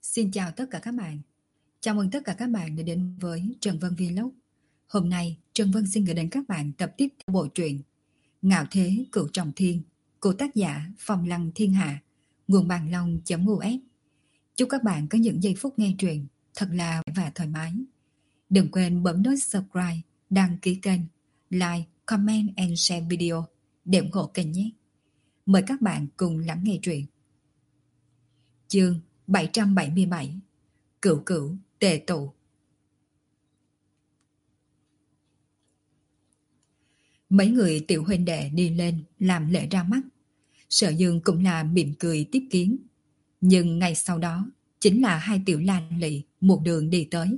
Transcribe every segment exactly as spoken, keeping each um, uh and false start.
Xin chào tất cả các bạn. Chào mừng tất cả các bạn đã đến với Trần Vân Vlog. Hôm nay, Trần Vân xin gửi đến các bạn tập tiếp theo bộ truyện Ngạo Thế Cửu Trọng Thiên của tác giả Phong Lăng Thiên Hạ, nguồn bàn long.us. Chúc các bạn có những giây phút nghe truyện thật là và thoải mái. Đừng quên bấm nút subscribe, đăng ký kênh, like, comment and share video để ủng hộ kênh nhé. Mời các bạn cùng lắng nghe truyện. Chương bảy trăm bảy mươi bảy Cửu Cửu Tề Tụ. Mấy người tiểu huynh đệ đi lên làm lễ ra mắt. Sở Dương cũng là mỉm cười tiếp kiến. Nhưng ngày sau đó chính là hai tiểu lan lị một đường đi tới.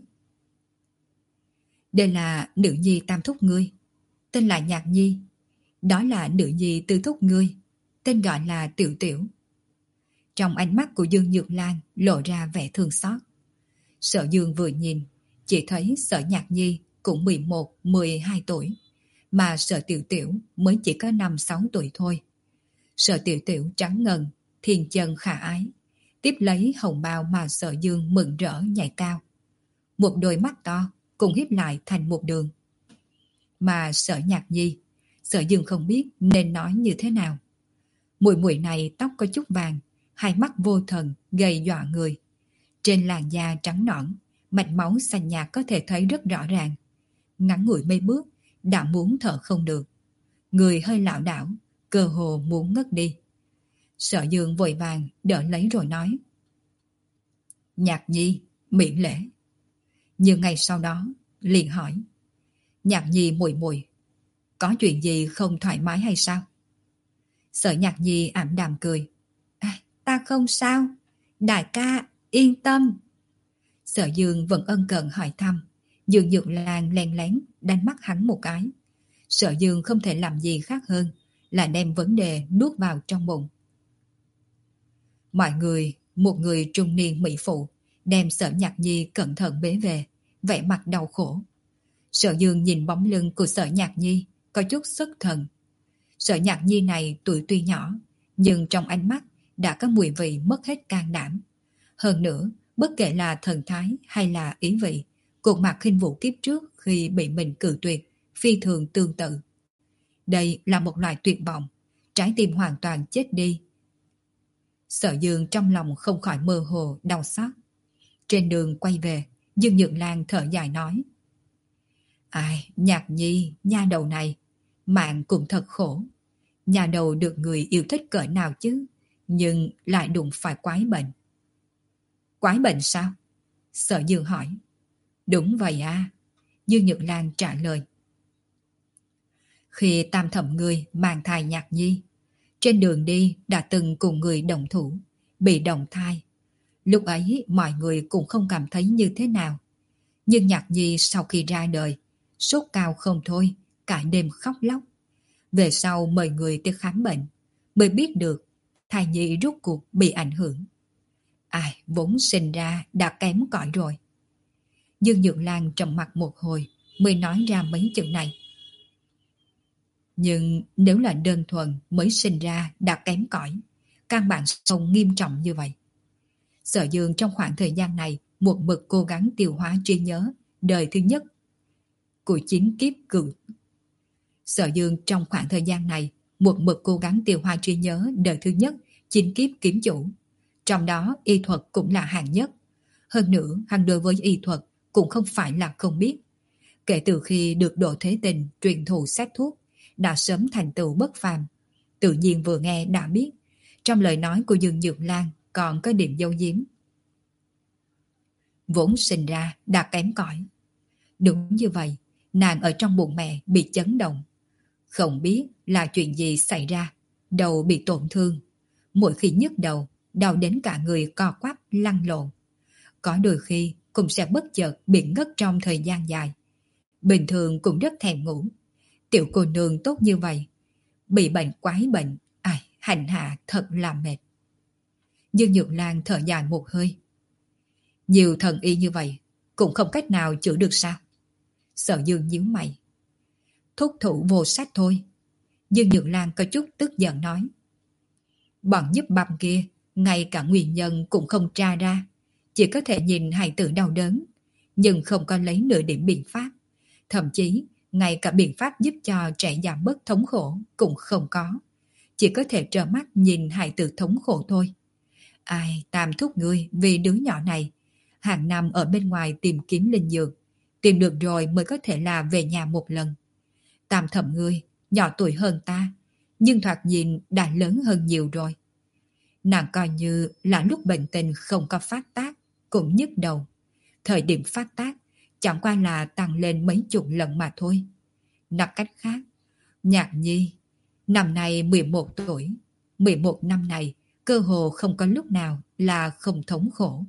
Đây là nữ nhi tam thúc ngươi, tên là Nhạc Nhi. Đó là nữ nhi tư thúc ngươi, tên gọi là Tiểu Tiểu. Trong ánh mắt của Dương Nhược Lan lộ ra vẻ thương xót. Sở Dương vừa nhìn, chỉ thấy Sở Nhạc Nhi cũng mười một, mười hai tuổi, mà Sở Tiểu Tiểu mới chỉ có năm, sáu tuổi thôi. Sở Tiểu Tiểu trắng ngần, thiên chân khả ái, tiếp lấy hồng bào mà Sở Dương mừng rỡ nhảy cao. Một đôi mắt to cùng híp lại thành một đường. Mà Sở Nhạc Nhi, Sở Dương không biết nên nói như thế nào. Muội muội này tóc có chút vàng, hai mắt vô thần, gầy dọa người. Trên làn da trắng nõn, mạch máu xanh nhạt có thể thấy rất rõ ràng. Ngắn ngủi mấy bước, đã muốn thở không được. Người hơi lảo đảo, cơ hồ muốn ngất đi. Sở Dương vội vàng đỡ lấy rồi nói: Nhạc Nhi, miễn lễ. Nhưng ngày sau đó, liền hỏi: Nhạc Nhi muội muội, có chuyện gì không thoải mái hay sao? Sở Nhạc Nhi ảm đạm cười: À, ta không sao, đại ca yên tâm. Sở Dương vẫn ân cần hỏi thăm. Dương Nhược Lan len lén đánh mắt hắn một cái. Sở Dương không thể làm gì khác hơn là đem vấn đề nuốt vào trong bụng. Mọi người, một người trung niên mỹ phụ, đem Sở Nhạc Nhi cẩn thận bế về, vẻ mặt đau khổ. Sở Dương nhìn bóng lưng của Sở Nhạc Nhi, có chút xuất thần. Sở Nhạc Nhi này tuổi tuy nhỏ, nhưng trong ánh mắt đã có mùi vị mất hết can đảm. Hơn nữa, bất kể là thần thái hay là ý vị, cột mặt khinh vũ kiếp trước khi bị mình cự tuyệt, phi thường tương tự. Đây là một loại tuyệt vọng, trái tim hoàn toàn chết đi. Sở Dương trong lòng không khỏi mơ hồ, đau xót. Trên đường quay về, Dương Nhược Lan thở dài nói: Ai, Nhạc Nhi, nha đầu này, mạng cũng thật khổ. Nhà đầu được người yêu thích cỡ nào chứ, nhưng lại đụng phải quái bệnh. Quái bệnh sao? Sở Dương hỏi. Đúng vậy à, Dương Nhược Lan trả lời. Khi tam thẩm người mang thai Nhạc Nhi, trên đường đi đã từng cùng người đồng thủ, bị đồng thai. Lúc ấy mọi người cũng không cảm thấy như thế nào. Nhưng Nhạc Nhi sau khi ra đời, sốt cao không thôi, cả đêm khóc lóc. Về sau mời người tới khám bệnh, mới biết được thai nhi rốt cuộc bị ảnh hưởng. Ai, vốn sinh ra đã kém cỏi rồi. Dương Nhược Lan trầm mặt một hồi mới nói ra mấy chữ này. Nhưng nếu là đơn thuần mới sinh ra đã kém cỏi, căn bản không nghiêm trọng như vậy. Sở Dương trong khoảng thời gian này một mực cố gắng tiêu hóa trí nhớ đời thứ nhất của chín kiếp cửu. Sở Dương trong khoảng thời gian này một mực cố gắng tiêu hóa trí nhớ đời thứ nhất chín kiếp kiếm chủ. Trong đó y thuật cũng là hạng nhất. Hơn nữa hắn đối với y thuật cũng không phải là không biết. Kể từ khi được Độ Thế Tình truyền thụ xét thuốc, đã sớm thành tựu bất phàm. Tự nhiên vừa nghe đã biết, trong lời nói của Dương Nhược Lan còn có điểm dấu giếm. Vốn sinh ra đã kém cỏi. Đúng như vậy, nàng ở trong bụng mẹ bị chấn động. Không biết là chuyện gì xảy ra, đầu bị tổn thương. Mỗi khi nhức đầu, đau đến cả người co quắp lăn lộn. Có đôi khi cũng sẽ bất chợt bị ngất trong thời gian dài. Bình thường cũng rất thèm ngủ. Tiểu cô nương tốt như vậy, bị bệnh quái bệnh, ai, hành hạ thật là mệt. Dương Nhược Lan thở dài một hơi. Nhiều thần y như vậy, cũng không cách nào chữa được sao? Sở Dương nhíu mày. Thúc thủ vô sách thôi. Dương Nhược Lan có chút tức giận nói. Bọn giúp băm kia, ngay cả nguyên nhân cũng không tra ra. chỉ có thể nhìn hài tử đau đớn, nhưng không có lấy nửa điểm biện pháp. Thậm chí, ngay cả biện pháp giúp cho trẻ giảm bớt thống khổ cũng không có. Chỉ có thể trơ mắt nhìn hài tử thống khổ thôi. Ai, Tam thúc ngươi vì đứa nhỏ này, hàng năm ở bên ngoài tìm kiếm linh dược, tìm được rồi mới có thể là về nhà một lần. Tam thẩm ngươi, nhỏ tuổi hơn ta, nhưng thoạt nhìn đã lớn hơn nhiều rồi. Nàng coi như là lúc bệnh tình không có phát tác, cũng nhức đầu. Thời điểm phát tác, chẳng qua là tăng lên mấy chục lần mà thôi. Nói cách khác, Nhạc Nhi, năm nay mười một tuổi, mười một năm này, cơ hồ không có lúc nào là không thống khổ.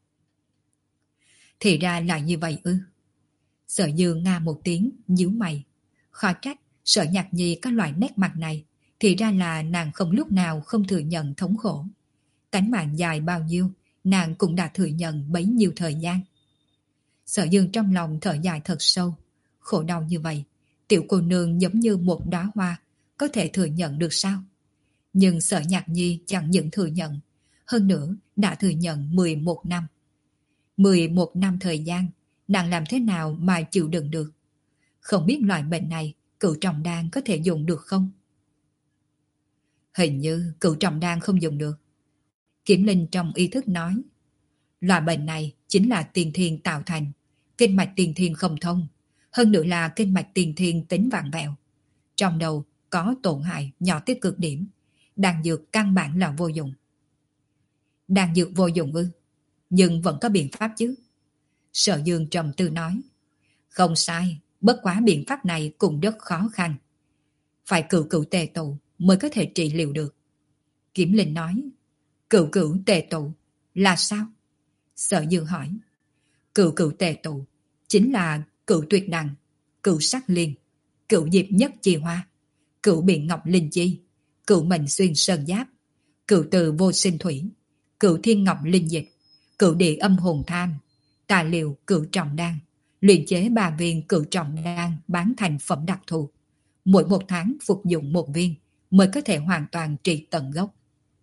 Thì ra là như vậy ư. Sở Dương nga một tiếng, nhíu mày. Khó trách, Sở Nhạc Nhi có loại nét mặt này, thì ra là nàng không lúc nào không thừa nhận thống khổ. Cánh mạng dài bao nhiêu, nàng cũng đã thừa nhận bấy nhiêu thời gian. Sở Dương trong lòng thở dài thật sâu. Khổ đau như vậy, tiểu cô nương giống như một đóa hoa, có thể thừa nhận được sao? Nhưng Sở Nhạc Nhi chẳng những thừa nhận, hơn nữa đã thừa nhận mười một năm. mười một năm thời gian, nàng làm thế nào mà chịu đựng được? Không biết loại bệnh này cửu trọng đan có thể dùng được không? Hình như cửu trọng đan không dùng được. Kiểm Linh trong ý thức nói, loại bệnh này chính là tiền thiên tạo thành, kinh mạch tiền thiên không thông, hơn nữa là kinh mạch tiền thiên tính vặn vẹo. Trong đầu có tổn hại nhỏ tới cực điểm, đan dược căn bản là vô dụng. Đan dược vô dụng ư? Nhưng vẫn có biện pháp chứ. Sở Dương trầm tư nói, không sai, bất quá biện pháp này cũng rất khó khăn. Phải cửu cửu tề tụ mới có thể trị liệu được. Kiểm Linh nói, cửu cửu tề tụ là sao? Sở Dương hỏi, cửu cửu tề tụ chính là cửu tuyệt đằng, cửu sắc liên, cửu diệp nhất chi hoa, cửu biện ngọc linh chi, cửu mệnh xuyên sơn giáp, cửu từ vô sinh thủy, cửu thiên ngọc linh dịch, cửu địa âm hồn tham, tài liệu cửu trọng đan, luyện chế ba viên cửu trọng đan bán thành phẩm đặc thù. Mỗi một tháng phục dụng một viên mới có thể hoàn toàn trị tận gốc.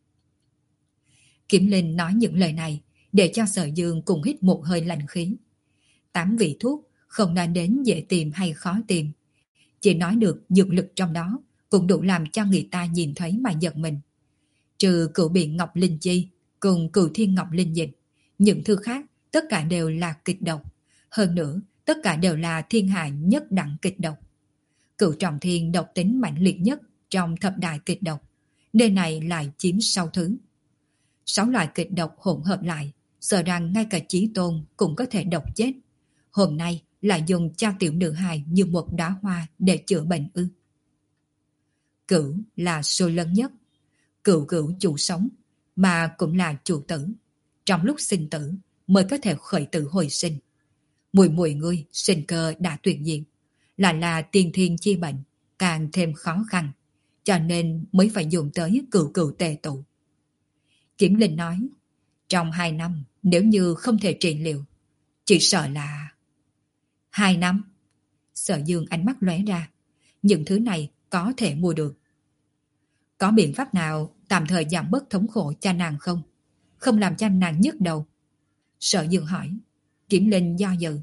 Kiểm Linh nói những lời này để cho Sở Dương cùng hít một hơi lạnh khí. Tám vị thuốc không nói đến dễ tìm hay khó tìm, chỉ nói được dược lực trong đó cũng đủ làm cho người ta nhìn thấy mà giật mình. Trừ cửu biện ngọc linh chi cùng cửu thiên ngọc linh dịch, những thứ khác tất cả đều là kịch độc. Hơn nữa, tất cả đều là thiên hạ nhất đẳng kịch độc. Cửu trọng thiên độc tính mạnh liệt nhất trong thập đại kịch độc, nơi này lại chiếm sáu thứ. Sáu loại kịch độc hỗn hợp lại, sợ rằng ngay cả Chí Tôn cũng có thể độc chết. Hôm nay lại dùng cho tiểu nữ hài như một đóa hoa để chữa bệnh ư? Cửu là số lớn nhất, cửu cửu chủ sống, mà cũng là chủ tử. Trong lúc sinh tử mới có thể khởi tử hồi sinh. Mùi mùi ngươi sinh cơ đã tuyệt diệt, là là tiên thiên chi bệnh, càng thêm khó khăn, cho nên mới phải dùng tới cửu cửu tề tụ. Kiểm Linh nói, trong hai năm nếu như không thể trị liệu, chỉ sợ là... Hai năm? Sở Dương ánh mắt lóe ra, những thứ này có thể mua được. Có biện pháp nào tạm thời giảm bớt thống khổ cho nàng không? Không làm cho nàng nhức đầu? Sở Dương hỏi. Kiểm Linh do dự.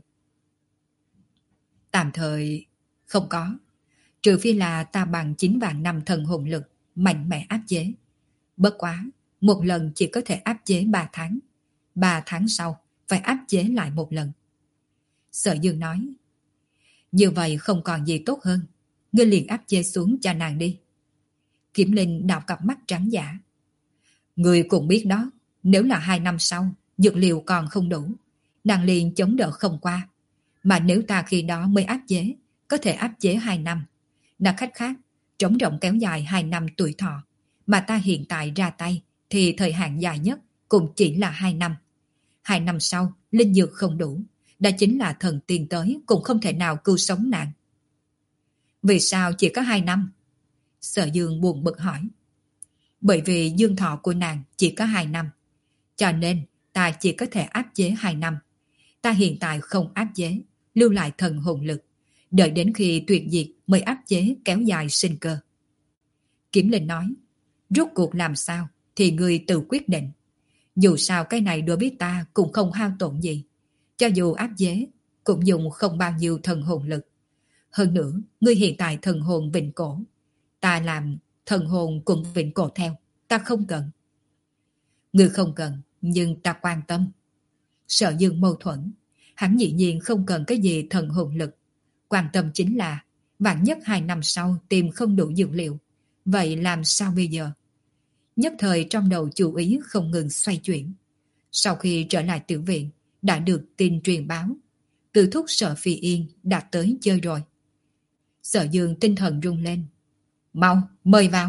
Tạm thời không có, trừ phi là ta bằng chín vạn năm thần hồn lực mạnh mẽ áp chế. Bất quá, một lần chỉ có thể áp chế ba tháng. Ba tháng sau phải áp chế lại một lần. Sở Dương nói, như vậy không còn gì tốt hơn, ngươi liền áp chế xuống cho nàng đi. Kiểm Linh đảo cặp mắt trắng giả. Ngươi cũng biết đó, nếu là hai năm sau dược liệu còn không đủ, nàng liền chống đỡ không qua. Mà nếu ta khi đó mới áp chế, có thể áp chế hai năm. Nói cách khác, trống rỗng kéo dài hai năm tuổi thọ, mà ta hiện tại ra tay thì thời hạn dài nhất cũng chỉ là hai năm. Hai năm sau, linh dược không đủ, đó chính là thần tiên tới cũng không thể nào cứu sống nàng. Vì sao chỉ có hai năm? Sở Dương buồn bực hỏi. Bởi vì dương thọ của nàng chỉ có hai năm, cho nên ta chỉ có thể áp chế hai năm. Ta hiện tại không áp chế, lưu lại thần hồn lực, đợi đến khi tuyệt diệt mới áp chế kéo dài sinh cơ. Kiểm Linh nói, rốt cuộc làm sao thì ngươi tự quyết định. Dù sao cái này đối với ta cũng không hao tổn gì. Cho dù áp chế, cũng dùng không bao nhiêu thần hồn lực. Hơn nữa, ngươi hiện tại thần hồn vịnh cổ. Ta làm thần hồn cũng vịnh cổ theo. Ta không cần. Ngươi không cần, nhưng ta quan tâm. Sở Dương mâu thuẫn. Hắn dĩ nhiên không cần cái gì thần hồn lực. Quan tâm chính là vạn nhất hai năm sau tìm không đủ dược liệu. Vậy làm sao bây giờ? Nhất thời trong đầu chú ý không ngừng xoay chuyển. Sau khi trở lại tiểu viện, đã được tin truyền báo. Từ thúc Sở Phi Yên đã tới chơi rồi. Sở Dương tinh thần rung lên. Mau, mời vào.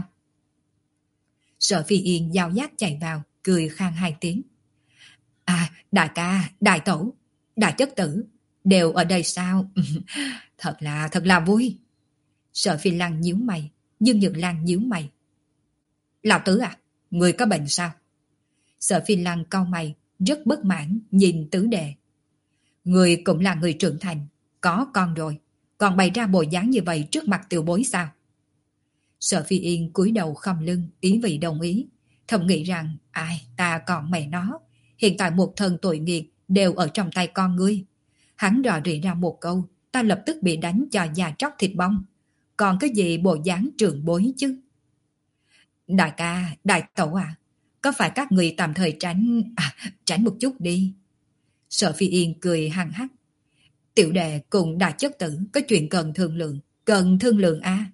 Sở Phi Yên giao giác chạy vào, cười khang hai tiếng. À, đại ca, đại tẩu, đại chất tử, đều ở đây sao? Thật là, thật là vui. Sở Phi Lăng nhíu mày, Dương Nhược Lan nhíu mày. Lão tứ à, người có bệnh sao? Sở Phi Lăng cau mày, rất bất mãn nhìn tứ đệ. Người cũng là người trưởng thành, có con rồi, còn bày ra bộ dáng như vậy trước mặt tiểu bối sao? Sở Phi Yên cúi đầu khom lưng, ý vị đồng ý, thầm nghĩ rằng, ai, ta còn mẹ nó, hiện tại một thân tội nghiệt đều ở trong tay con ngươi. Hắn rò rỉ ra một câu, ta lập tức bị đánh cho da tróc thịt bong. Còn cái gì bộ dáng trưởng bối chứ? Đại ca, đại tẩu à, có phải các người tạm thời tránh, à, tránh một chút đi. Sở Phi Yên cười hăng hắc. Tiểu đệ cùng đại chất tử có chuyện cần thương lượng, cần thương lượng à?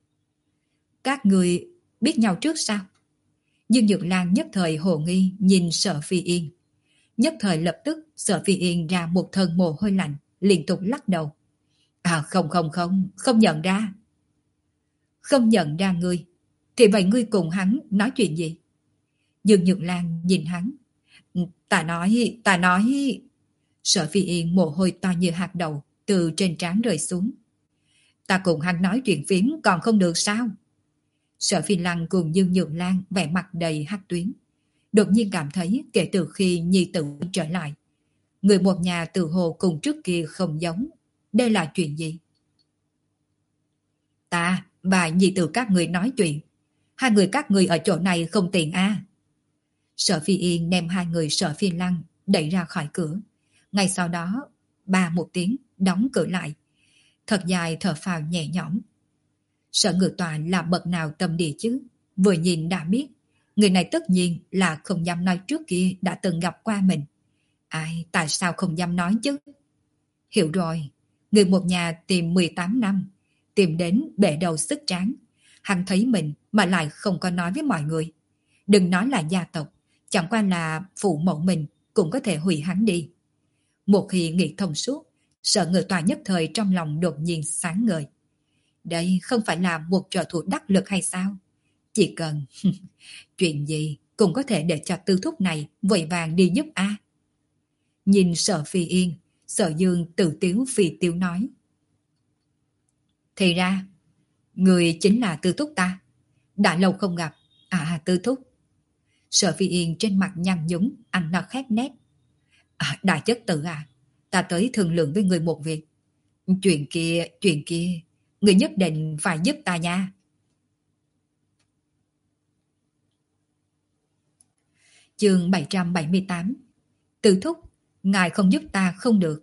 Các người biết nhau trước sao? Dương Nhược Lan nhất thời hồ nghi nhìn Sở Phi Yên. Nhất thời lập tức Sở Phi Yên ra một thân mồ hôi lạnh, liên tục lắc đầu. À không không không, không nhận ra. Không nhận ra ngươi, thì vậy ngươi cùng hắn nói chuyện gì? Dương Nhược Lan nhìn hắn. Ta nói, ta nói... Sở Phi Yên mồ hôi to như hạt đậu từ trên trán rơi xuống. Ta cùng hắn nói chuyện phím còn không được sao? Sở Phi Lăng cùng Dương Nhược Lan vẻ mặt đầy hắc tuyến. Đột nhiên cảm thấy kể từ khi nhi tử trở lại, người một nhà từ hồ cùng trước kia không giống. Đây là chuyện gì? Ta và nhi tử các người nói chuyện. Hai người các người ở chỗ này không tiện à? Sở Phi Yên đem hai người Sở Phi Lăng đẩy ra khỏi cửa. Ngay sau đó, ba một tiếng, đóng cửa lại. Thật dài thở phào nhẹ nhõm. Sở Ngự Tọa là bậc nào tâm địa chứ? Vừa nhìn đã biết, người này tất nhiên là không dám nói trước kia đã từng gặp qua mình. Ai, tại sao không dám nói chứ? Hiểu rồi, người một nhà tìm mười tám năm, tìm đến bể đầu sức tráng. Hắn thấy mình mà lại không có nói với mọi người. Đừng nói là gia tộc, chẳng qua là phụ mẫu mình cũng có thể hủy hắn đi. Một khi nghĩ thông suốt, Sở Ngự Tọa nhất thời trong lòng đột nhiên sáng ngời. Đây không phải là một trợ thủ đắc lực hay sao? Chỉ cần chuyện gì cũng có thể để cho tư thúc này vội vàng đi giúp a. Nhìn Sở Phi Yên, Sở Dương tự tiếu phi tiếu nói. Thì ra, người chính là tư thúc ta. Đã lâu không gặp. À tư thúc. Sở Phi Yên trên mặt nhăn nhúm, ăn nó khét nét. À, đại chất tử à, ta tới thương lượng với người một việc. Chuyện kia, chuyện kia, người nhất định phải giúp ta nha. Chương bảy trăm bảy mươi tám. Tư thúc, ngài không giúp ta không được.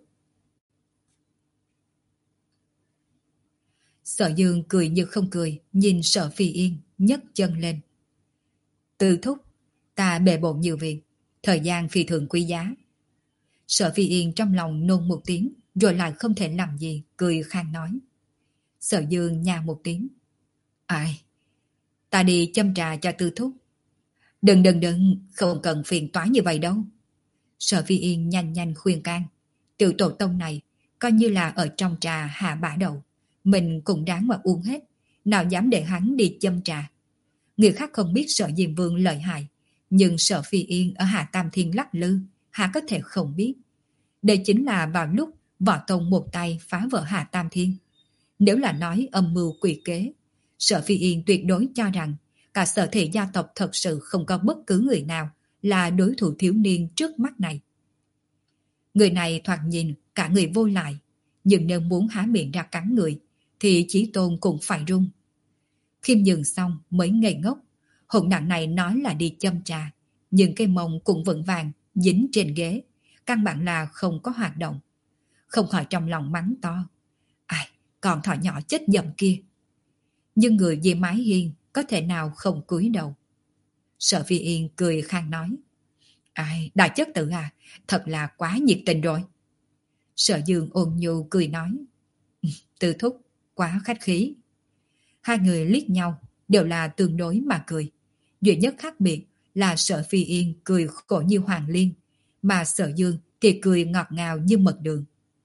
Sở Dương cười như không cười, nhìn Sở Phi Yên, nhấc chân lên. Tư thúc, ta bề bộn nhiều việc, thời gian phi thường quý giá. Sở Phi Yên trong lòng nôn một tiếng, rồi lại không thể làm gì, cười khang nói. Sở Dương nha một tiếng. Ai? Ta đi châm trà cho tư thúc. Đừng đừng đừng, không cần phiền toái như vậy đâu. Sở Phi Yên nhanh nhanh khuyên can. Tiểu tổ tông này, coi như là ở trong trà hạ bả đầu. Mình cũng đáng mà uống hết. Nào dám để hắn đi châm trà. Người khác không biết Sở Diêm Vương lợi hại. Nhưng Sở Phi Yên ở Hạ Tam Thiên lắc lư, hạ có thể không biết. Đây chính là vào lúc Võ Tông một tay phá vỡ Hạ Tam Thiên. Nếu là nói âm mưu quỷ kế, Sở Phi Yên tuyệt đối cho rằng cả Sở Thị gia tộc thật sự không có bất cứ người nào là đối thủ thiếu niên trước mắt này. Người này thoạt nhìn cả người vô lại, nhưng nếu muốn há miệng ra cắn người, thì Chí Tôn cũng phải run. Khiêm nhường xong mới ngây ngốc, hỗn đản này nói là đi châm trà, nhưng cái mông cũng vững vàng, dính trên ghế, căn bản là không có hoạt động. Không khỏi trong lòng mắng to. Ai, con thỏ nhỏ chết dầm kia. Nhưng người dưới mái hiên có thể nào không cúi đầu. Sở Phi Yên cười khang nói. Ai, đại chất tử à, thật là quá nhiệt tình rồi. Sở Dương ôn nhu cười nói. Tư thúc, quá khách khí. Hai người liếc nhau, đều là tương đối mà cười. Duy nhất khác biệt là Sở Phi Yên cười khổ như Hoàng Liên, mà Sở Dương thì cười ngọt ngào như mật đường.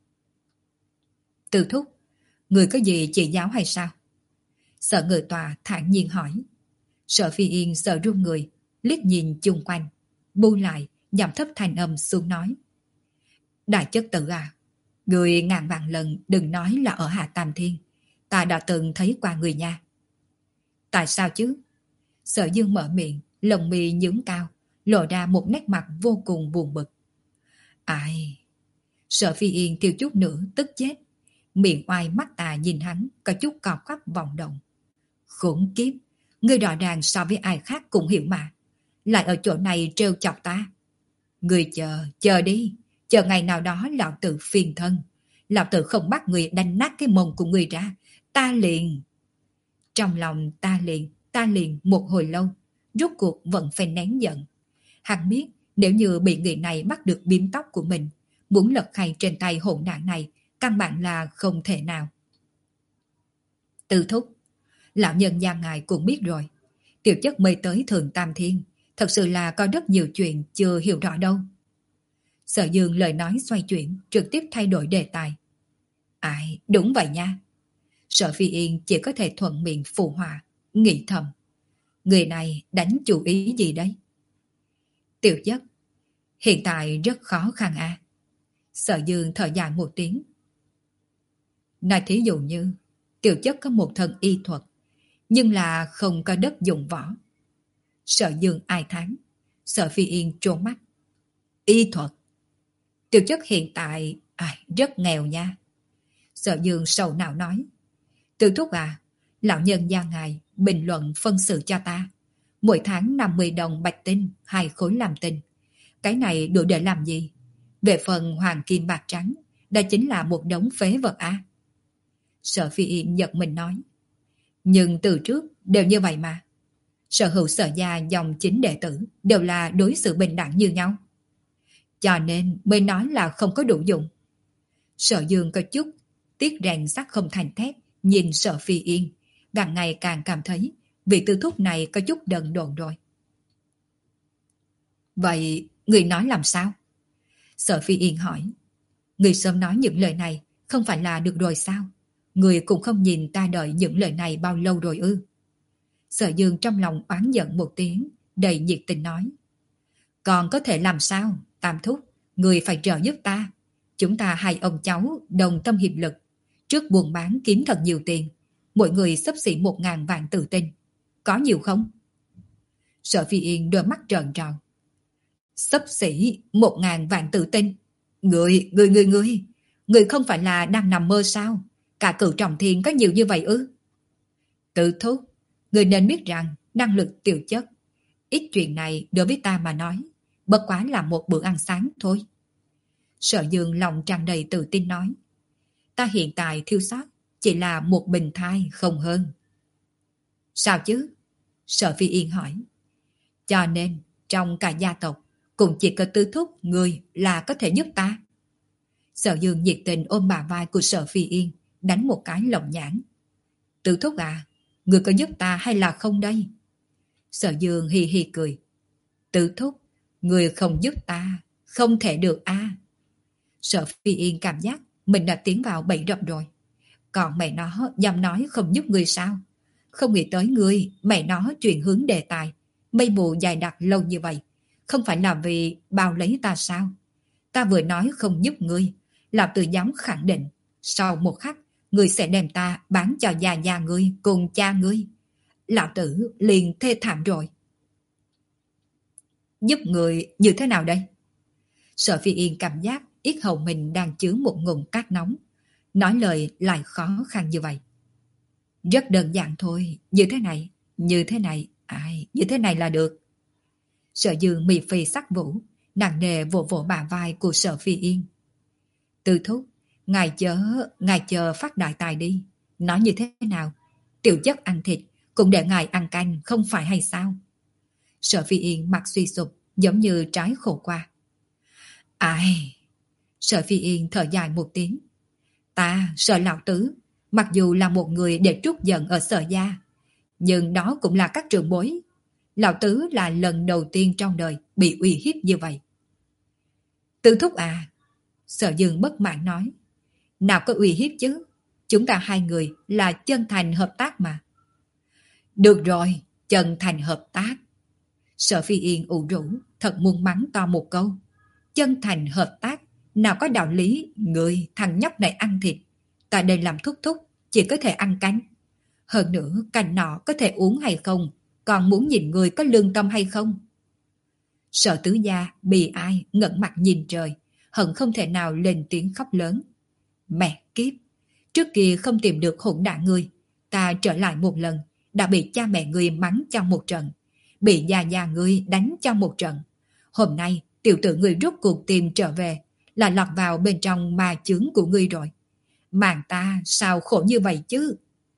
Tư thúc, người có gì chỉ giáo hay sao? Sở Ngự Tòa thản nhiên hỏi. Sở Phi Yên sợ run người, liếc nhìn chung quanh, bu lại, giảm thấp thanh âm xuống nói. Đại chất tử à, người ngàn vạn lần đừng nói là ở Hạ Tam Thiên, ta đã từng thấy qua người nha. Tại sao chứ? Sở Dương mở miệng, lồng mi nhướng cao, lộ ra một nét mặt vô cùng buồn bực. Ai? Sở Phi Yên thiếu chút nữa tức chết, miệng oai mắt tà nhìn hắn, có chút cò quắp vọng động. Khủng kiếp, ngươi rõ ràng so với ai khác cũng hiểu mà, lại ở chỗ này trêu chọc ta. Ngươi chờ, chờ đi, chờ ngày nào đó lão tử phiền thân, lão tử không bắt người đánh nát cái mông của người ra, ta liền. Trong lòng ta liền, ta liền một hồi lâu, rốt cuộc vẫn phải nén giận. Hắn biết nếu như bị người này bắt được biếm tóc của mình, muốn lật khay trên tay hỗn đản này, căn bản là không thể nào. Tư thúc, lão nhân gia ngài cũng biết rồi, tiểu chất mời tới Thượng Tam Thiên, thật sự là có rất nhiều chuyện chưa hiểu rõ đâu. Sở Dương lời nói xoay chuyển, trực tiếp thay đổi đề tài. Ai, đúng vậy nha. Sở Phi Yên chỉ có thể thuận miệng phụ họa, nghĩ thầm. Người này đánh chủ ý gì đấy? Tiểu chất, hiện tại rất khó khăn à. Sở Dương thở dài một tiếng. Nói thí dụ như, tiểu chất có một thân y thuật, nhưng là không có đất dụng võ. Sở Dương ai thán. Sở Phi Yên trốn mắt. Y thuật. Tiểu chất hiện tại à, rất nghèo nha. Sở Dương sầu não nói. Tư thúc à, lão nhân gia ngài bình luận phân xử cho ta. Mỗi tháng năm mươi đồng bạch tinh, hai khối làm tinh. Cái này đủ để làm gì? Về phần hoàng kim bạc trắng, đó chính là một đống phế vật á. À? Sở Phi Yên giật mình nói. Nhưng từ trước đều như vậy mà. Sở hữu sở gia dòng chính đệ tử đều là đối xử bình đẳng như nhau. Cho nên mới nói là không có đủ dụng. Sở Dương có chút tiếc rèn sắt không thành thép, nhìn Sở Phi Yên, càng ngày càng cảm thấy vị tư thúc này có chút đần độn rồi. Vậy người nói làm sao? Sở Phi Yên hỏi. Người sớm nói những lời này không phải là được rồi sao? Người cũng không nhìn ta đợi những lời này bao lâu rồi ư? Sở Dương trong lòng oán giận một tiếng, đầy nhiệt tình nói. Còn có thể làm sao? Tam thúc, người phải trợ giúp ta. Chúng ta hai ông cháu đồng tâm hiệp lực. Trước buôn bán kiếm thật nhiều tiền. Mỗi người xấp xỉ một ngàn vạn tự tin. Có nhiều không? Sở Phi Yên đôi mắt trợn tròn. Xấp xỉ một ngàn vạn tự tin. Người, người, người, người. Người không phải là đang nằm mơ sao? Cả cửu trọng thiên có nhiều như vậy ư? Tự thúc, người nên biết rằng năng lực tiểu chất. Ít chuyện này đối với ta mà nói, bất quá là một bữa ăn sáng thôi. Sở Dương lòng tràn đầy tự tin nói. Ta hiện tại thiếu sót chỉ là một bình thai không hơn. Sao chứ? Sở Phi Yên hỏi. Cho nên trong cả gia tộc cũng chỉ có tư thúc người là có thể giúp ta. Sở Dương nhiệt tình ôm bà vai của Sở Phi Yên, đánh một cái lồng nhãn. Tư thúc à, người có giúp ta hay là không đây? Sở Dương hì hì cười. Tư thúc, người không giúp ta, không thể được a. À. Sở Phi Yên cảm giác mình đã tiến vào bẫy rập rồi. Còn mẹ nó dám nói không giúp người sao? Không nghĩ tới người, mẹ nó chuyển hướng đề tài. Mây mù dài đặc lâu như vậy. Không phải là vì bao lấy ta sao? Ta vừa nói không giúp ngươi, là tự dám khẳng định. Sau một khắc, ngươi sẽ đem ta bán cho già già ngươi cùng cha ngươi. Lão tử liền thê thảm rồi. Giúp người như thế nào đây? Sở Phi Yên cảm giác yết hầu mình đang chứa một ngụm cát nóng. Nói lời lại khó khăn như vậy. Rất đơn giản thôi, như thế này, như thế này, ai, như thế này là được. Sở Dương mì phì sắc vũ, nặng nề vỗ vỗ bả vai của Sở Phi Yên. Tư thúc, ngài chớ, ngài chờ phát đại tài đi. Nói như thế nào? Tiểu chất ăn thịt, cũng để ngài ăn canh, không phải hay sao? Sở Phi Yên mặt suy sụp, giống như trái khổ qua. Ai? Sở Phi Yên thở dài một tiếng. Ta, Sở Lão Tứ, mặc dù là một người để trút giận ở Sở gia, nhưng đó cũng là các trưởng bối. Lão Tứ là lần đầu tiên trong đời bị uy hiếp như vậy. Tư thúc à? Sở Dương bất mãn nói. Nào có uy hiếp chứ? Chúng ta hai người là chân thành hợp tác mà. Được rồi, chân thành hợp tác. Sở Phi Yên ủ rũ, thật muốn mắng to một câu. Chân thành hợp tác, nào có đạo lý, người thằng nhóc này ăn thịt. Ta đây làm thúc thúc, chỉ có thể ăn canh. Hơn nữa, canh nọ có thể uống hay không, còn muốn nhìn người có lương tâm hay không. Sở Tứ gia bị ai ngẩng mặt nhìn trời, hận không thể nào lên tiếng khóc lớn. Mẹ kiếp, trước kia không tìm được hỗn đản ngươi, ta trở lại một lần, đã bị cha mẹ ngươi mắng trong một trận, bị già già ngươi đánh trong một trận. Hôm nay, tiểu tử ngươi rút cuộc tìm trở về, là lọt vào bên trong ma chướng của ngươi rồi. Mạng ta sao khổ như vậy chứ?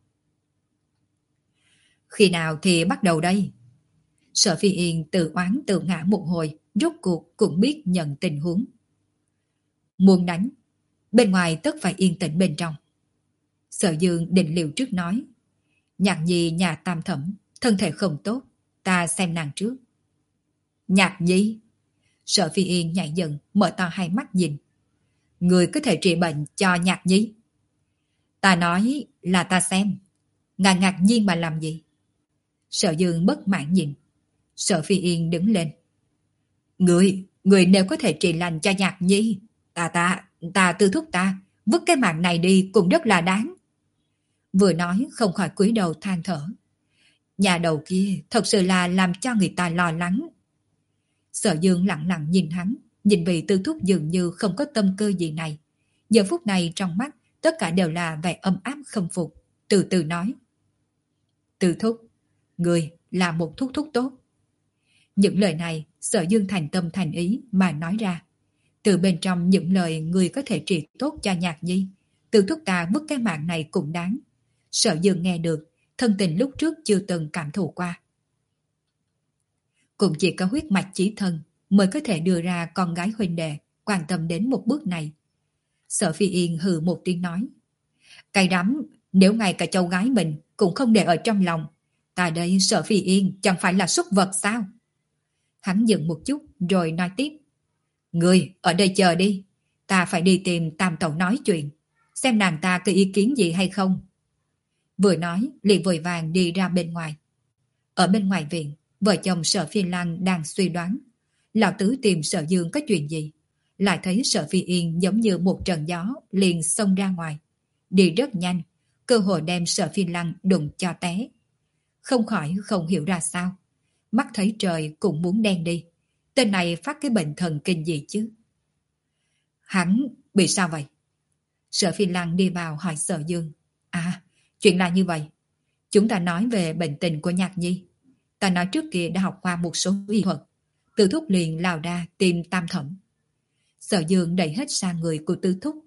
Khi nào thì bắt đầu đây? Sở Phi Yên tự oán tự ngã một hồi, rút cuộc cũng biết nhận tình huống. Muốn đánh, bên ngoài tất phải yên tĩnh bên trong. Sở Dương định liệu trước nói. Nhạc Nhi nhà Tam Thẩm, thân thể không tốt, ta xem nàng trước. Nhạc Nhi? Sở Phi Yên nhảy dựng, mở to hai mắt nhìn. Người có thể trị bệnh cho Nhạc Nhi? Ta nói là ta xem. Ngài ngạc nhiên mà làm gì? Sở Dương bất mãn nhìn. Sở Phi Yên đứng lên. Người, người nếu có thể trị lành cho Nhạc Nhi, ta ta, ta tư thúc ta, vứt cái mạng này đi cũng rất là đáng. Vừa nói không khỏi cúi đầu than thở. Nhà đầu kia thật sự là làm cho người ta lo lắng. Sở Dương lặng lặng nhìn hắn, nhìn vị tư thúc dường như không có tâm cơ gì này. Giờ phút này trong mắt tất cả đều là vẻ âm áp không phục, từ từ nói. Tư thúc, người là một thúc thúc tốt. Những lời này Sở Dương thành tâm thành ý mà nói ra. Từ bên trong những lời người có thể trị tốt cho Nhạc Nhi, tư thúc ta vứt cái mạng này cũng đáng. Sở Dương nghe được, thân tình lúc trước chưa từng cảm thụ qua. Cũng chỉ có huyết mạch chí thân mới có thể đưa ra con gái huynh đệ quan tâm đến một bước này. Sở Phi Yên hừ một tiếng nói. Cay đắm, nếu ngay cả cháu gái mình cũng không để ở trong lòng, ta đây Sở Phi Yên chẳng phải là súc vật sao? Hắn dừng một chút rồi nói tiếp. Người ở đây chờ đi, ta phải đi tìm Tam Tẩu nói chuyện, xem nàng ta có ý kiến gì hay không. Vừa nói liền vội vàng đi ra bên ngoài. Ở bên ngoài viện, vợ chồng Sở Phi Lăng đang suy đoán Lão Tứ tìm Sở Dương có chuyện gì, lại thấy Sở Phi Yên giống như một trận gió liền xông ra ngoài, đi rất nhanh, cơ hội đem Sở Phi Lăng đụng cho té. Không khỏi không hiểu ra sao, mắt thấy trời cũng muốn đen đi, tên này phát cái bệnh thần kinh gì chứ? Hắn bị sao vậy? Sở Phi Lăng đi vào hỏi Sở Dương. À, chuyện là như vậy. Chúng ta nói về bệnh tình của Nhạc Nhi. Ta nói trước kia đã học qua một số y thuật. Tư thúc liền lao ra tìm Tam Thẩm. Sở Dương đẩy hết sang người của Tư thúc.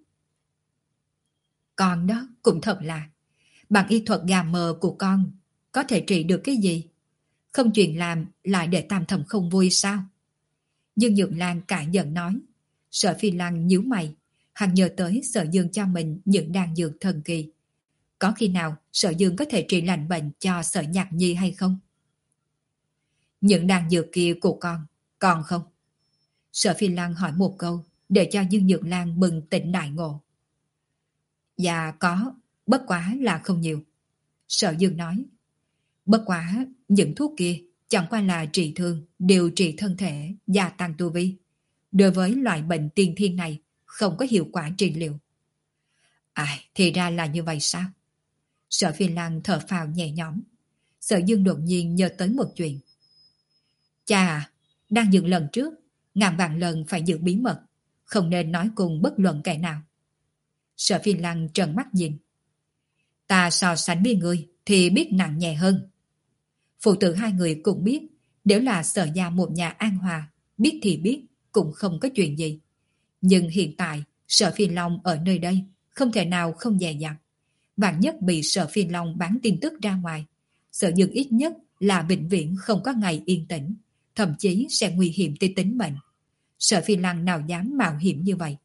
Con đó cũng thật là, bằng y thuật gà mờ của con, có thể trị được cái gì? Không chuyện làm lại để Tam Thẩm không vui sao? Dương Nhược Lan cãi giận nói. Sở Phi Lăng nhíu mày, hắn nhớ tới Sở Dương cho mình những đan dược thần kỳ. Có khi nào Sở Dương có thể trị lành bệnh cho Sở Nhạc Nhi hay không? Những đan dược kia của con, còn không? Sở Phi Lăng hỏi một câu, để cho Dương Nhược Lan bừng tỉnh đại ngộ. Dạ có, bất quá là không nhiều. Sở Dương nói. Bất quá, những thuốc kia chẳng qua là trị thương, điều trị thân thể, gia tăng tu vi. Đối với loại bệnh tiên thiên này, không có hiệu quả trị liệu. À, thì ra là như vậy sao? Sở Phi Lăng thở phào nhẹ nhõm. Sở Dương đột nhiên nhớ tới một chuyện. Cha à, đang dựng lần trước, ngàn vạn lần phải giữ bí mật, không nên nói cùng bất luận kẻ nào. Sở Phi Lăng trợn mắt nhìn. Ta so sánh với ngươi thì biết nặng nhẹ hơn. Phụ tử hai người cũng biết, Nếu là Sở gia một nhà an hòa, biết thì biết, cũng không có chuyện gì. Nhưng hiện tại, Sở Phi Long ở nơi đây, không thể nào không dè dặt. Vạn nhất bị Sở Phi Long bán tin tức ra ngoài, Sở Dương ít nhất là vĩnh viễn không có ngày yên tĩnh, thậm chí sẽ nguy hiểm tới tính mệnh. Sở Phi Long nào dám mạo hiểm như vậy?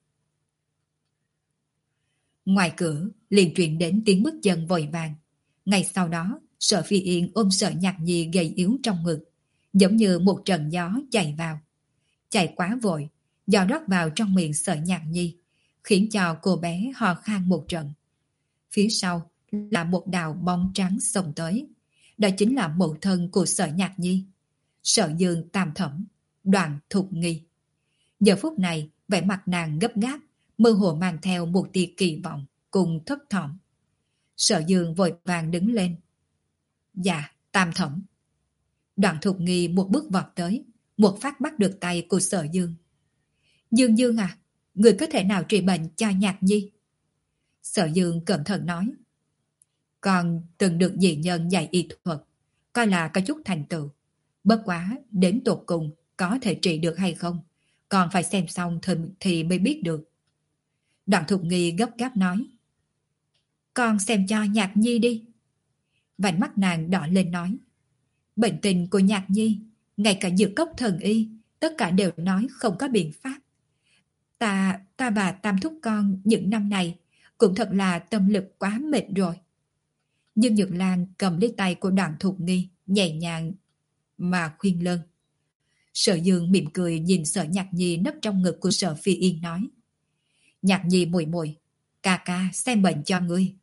Ngoài cửa, liền truyền đến tiếng bước chân vội vàng. Ngay sau đó, Sở Phi Yên ôm Sở Nhạc Nhi gầy yếu trong ngực, giống như một trận gió chạy vào. Chạy quá vội, gió rót vào trong miệng Sở Nhạc Nhi, khiến cho cô bé ho khan một trận. Phía sau là một đạo bóng trắng xông tới. Đó chính là mẫu thân của Sở Nhạc Nhi, Sở Dương Tam Thẩm, Đoàn Thục Nghi. Giờ phút này, vẻ mặt nàng gấp gáp, mơ hồ mang theo một tia kỳ vọng cùng thấp thỏm. Sở Dương vội vàng đứng lên. Dạ, Tam Thẩm. Đoàn Thục Nghi một bước vọt tới, một phát bắt được tay của Sở Dương. Dương Dương à, người có thể nào trị bệnh cho Nhạc Nhi? Sở Dương cẩn thận nói. Còn từng được dị nhân dạy y thuật, coi là có chút thành tựu. Bất quá, đến tột cùng có thể trị được hay không, còn phải xem xong thì, thì mới biết được. Đoàn Thục Nghi gấp gáp nói. Con xem cho Nhạc Nhi đi. Vành mắt nàng đỏ lên nói. Bệnh tình của Nhạc Nhi, ngay cả dược cốc thần y, tất cả đều nói không có biện pháp. Ta, ta và Tam Thúc con những năm này cũng thật là tâm lực quá mệt rồi. Nhưng Nhược Lan cầm lấy tay của Đoàn Thục Nghi, nhẹ nhàng mà khuyên lơn. Sở Dương mỉm cười nhìn Sở Nhạc Nhi nấp trong ngực của Sở Phi Yên nói. Nhạc Nhi muội muội, ca ca xem bệnh cho ngươi.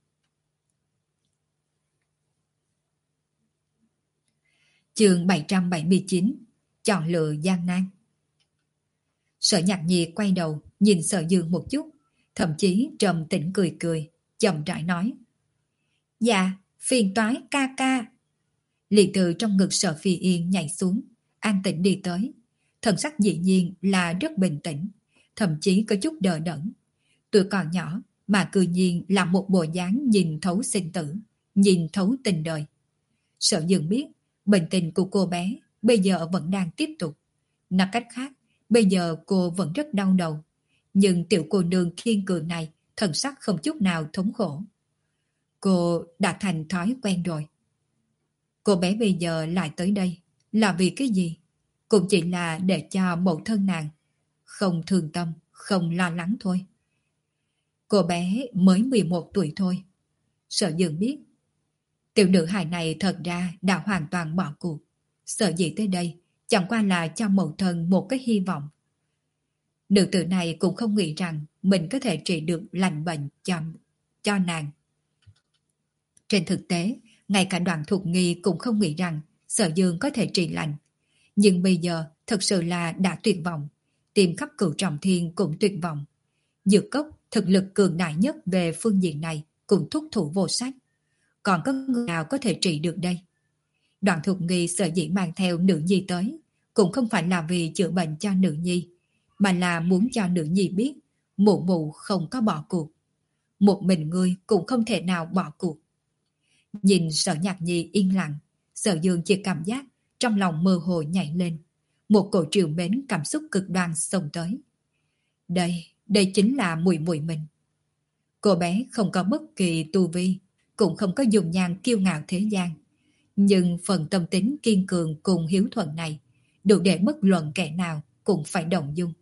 Chương bảy trăm bảy mươi chín, chọn lựa gian nan. Sở Nhạc Nhi quay đầu nhìn Sở Dương một chút, thậm chí trầm tĩnh cười cười, chậm rãi nói. Dạ, phiền toái ca ca. Liền từ trong ngực Sở Phi Yên nhảy xuống, an tĩnh đi tới. Thần sắc dĩ nhiên là rất bình tĩnh, thậm chí có chút đờ đẫn. Tuổi còn nhỏ mà cư nhiên là một bộ dáng nhìn thấu sinh tử, nhìn thấu tình đời. Sở Dương biết bệnh tình của cô bé bây giờ vẫn đang tiếp tục. Nói cách khác, bây giờ cô vẫn rất đau đầu. Nhưng tiểu cô nương kiên cường này thần sắc không chút nào thống khổ. Cô đã thành thói quen rồi. Cô bé bây giờ lại tới đây là vì cái gì? Cũng chỉ là để cho mẫu thân nàng không thương tâm, không lo lắng thôi. Cô bé mới mười một tuổi thôi. Sở Dương biết tiểu nữ hài này thật ra đã hoàn toàn bỏ cuộc. Sở dĩ tới đây chẳng qua là cho mẫu thân một cái hy vọng. Nữ tử này cũng không nghĩ rằng mình có thể trị được lành bệnh cho, cho nàng. Trên thực tế, ngay cả Đoàn Thục Nghi cũng không nghĩ rằng Sở Dương có thể trị lành. Nhưng bây giờ thật sự là đã tuyệt vọng. Tìm khắp Cửu Trọng Thiên cũng tuyệt vọng. Dược Cốc thực lực cường đại nhất về phương diện này cũng thúc thủ vô sách. Còn có người nào có thể trị được đây? Đoàn Thục Nghi sở dĩ mang theo nữ nhi tới cũng không phải là vì chữa bệnh cho nữ nhi, mà là muốn cho nữ nhi biết mụ mụ không có bỏ cuộc. Một mình ngươi cũng không thể nào bỏ cuộc. Nhìn Sở Nhạc Nhi yên lặng, Sở Dương chỉ cảm giác trong lòng mơ hồ nhảy lên. Một cổ triều mến cảm xúc cực đoan xông tới. Đây, đây chính là muội muội mình. Cô bé không có bất kỳ tu vi, cũng không có dùng nhan kiêu ngạo thế gian. Nhưng phần tâm tính kiên cường cùng hiếu thuận này đủ để bất luận kẻ nào cũng phải động dung.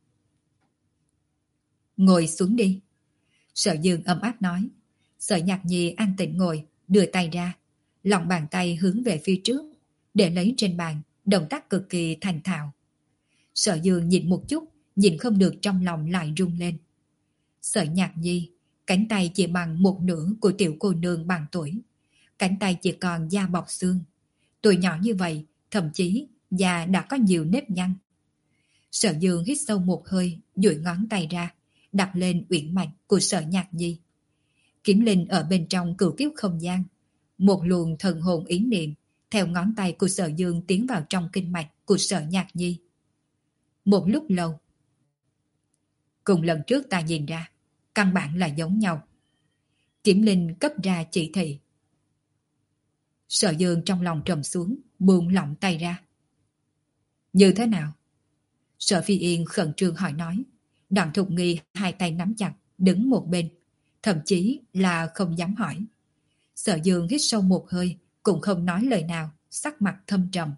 Ngồi xuống đi. Sở Dương ấm áp nói. Sở Nhạc Nhi an tĩnh ngồi, đưa tay ra, lòng bàn tay hướng về phía trước, để lấy trên bàn, động tác cực kỳ thành thạo. Sở Dương nhìn một chút, nhìn không được trong lòng lại rung lên. Sở Nhạc Nhi, cánh tay chỉ bằng một nửa của tiểu cô nương bằng tuổi. Cánh tay chỉ còn da bọc xương. Tuổi nhỏ như vậy, thậm chí da đã có nhiều nếp nhăn. Sở Dương hít sâu một hơi, duỗi ngón tay ra, đặt lên uyển mạch của Sở Nhạc Nhi. Kiếm linh ở bên trong cửu kiếp không gian. Một luồng thần hồn ý niệm theo ngón tay của Sở Dương tiến vào trong kinh mạch của Sở Nhạc Nhi. Một lúc lâu, cùng lần trước ta nhìn ra, căn bản là giống nhau. Kiếm linh cấp ra chỉ thị. Sở Dương trong lòng trầm xuống, buông lỏng tay ra. Như thế nào? Sở Phi Yên khẩn trương hỏi nói. Đặng Thục Nghi hai tay nắm chặt, đứng một bên, thậm chí là không dám hỏi. Sở Dương hít sâu một hơi, cũng không nói lời nào, sắc mặt thâm trầm.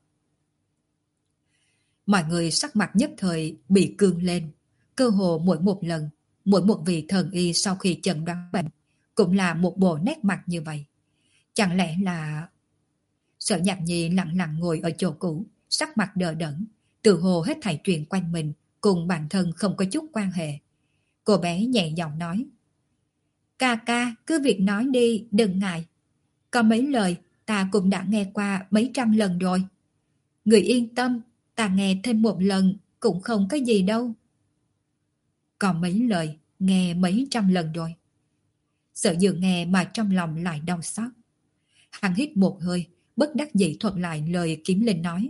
Mọi người sắc mặt nhất thời bị cương lên, cơ hồ mỗi một lần, mỗi một vị thần y sau khi chẩn đoán bệnh, cũng là một bộ nét mặt như vậy. Chẳng lẽ là... Sở Nhạc Nhi lặng lặng ngồi ở chỗ cũ, sắc mặt đờ đẫn, tự hồ hết thảy chuyện quanh mình, cùng bản thân không có chút quan hệ. Cô bé nhẹ giọng nói. Ca ca, cứ việc nói đi, đừng ngại. Có mấy lời ta cũng đã nghe qua mấy trăm lần rồi. Người yên tâm, ta nghe thêm một lần cũng không có gì đâu. Còn mấy lời, nghe mấy trăm lần rồi. Sợ dường nghe mà trong lòng lại đau xót. Hắn hít một hơi, bất đắc dĩ thuật lại lời Kiếm Linh nói.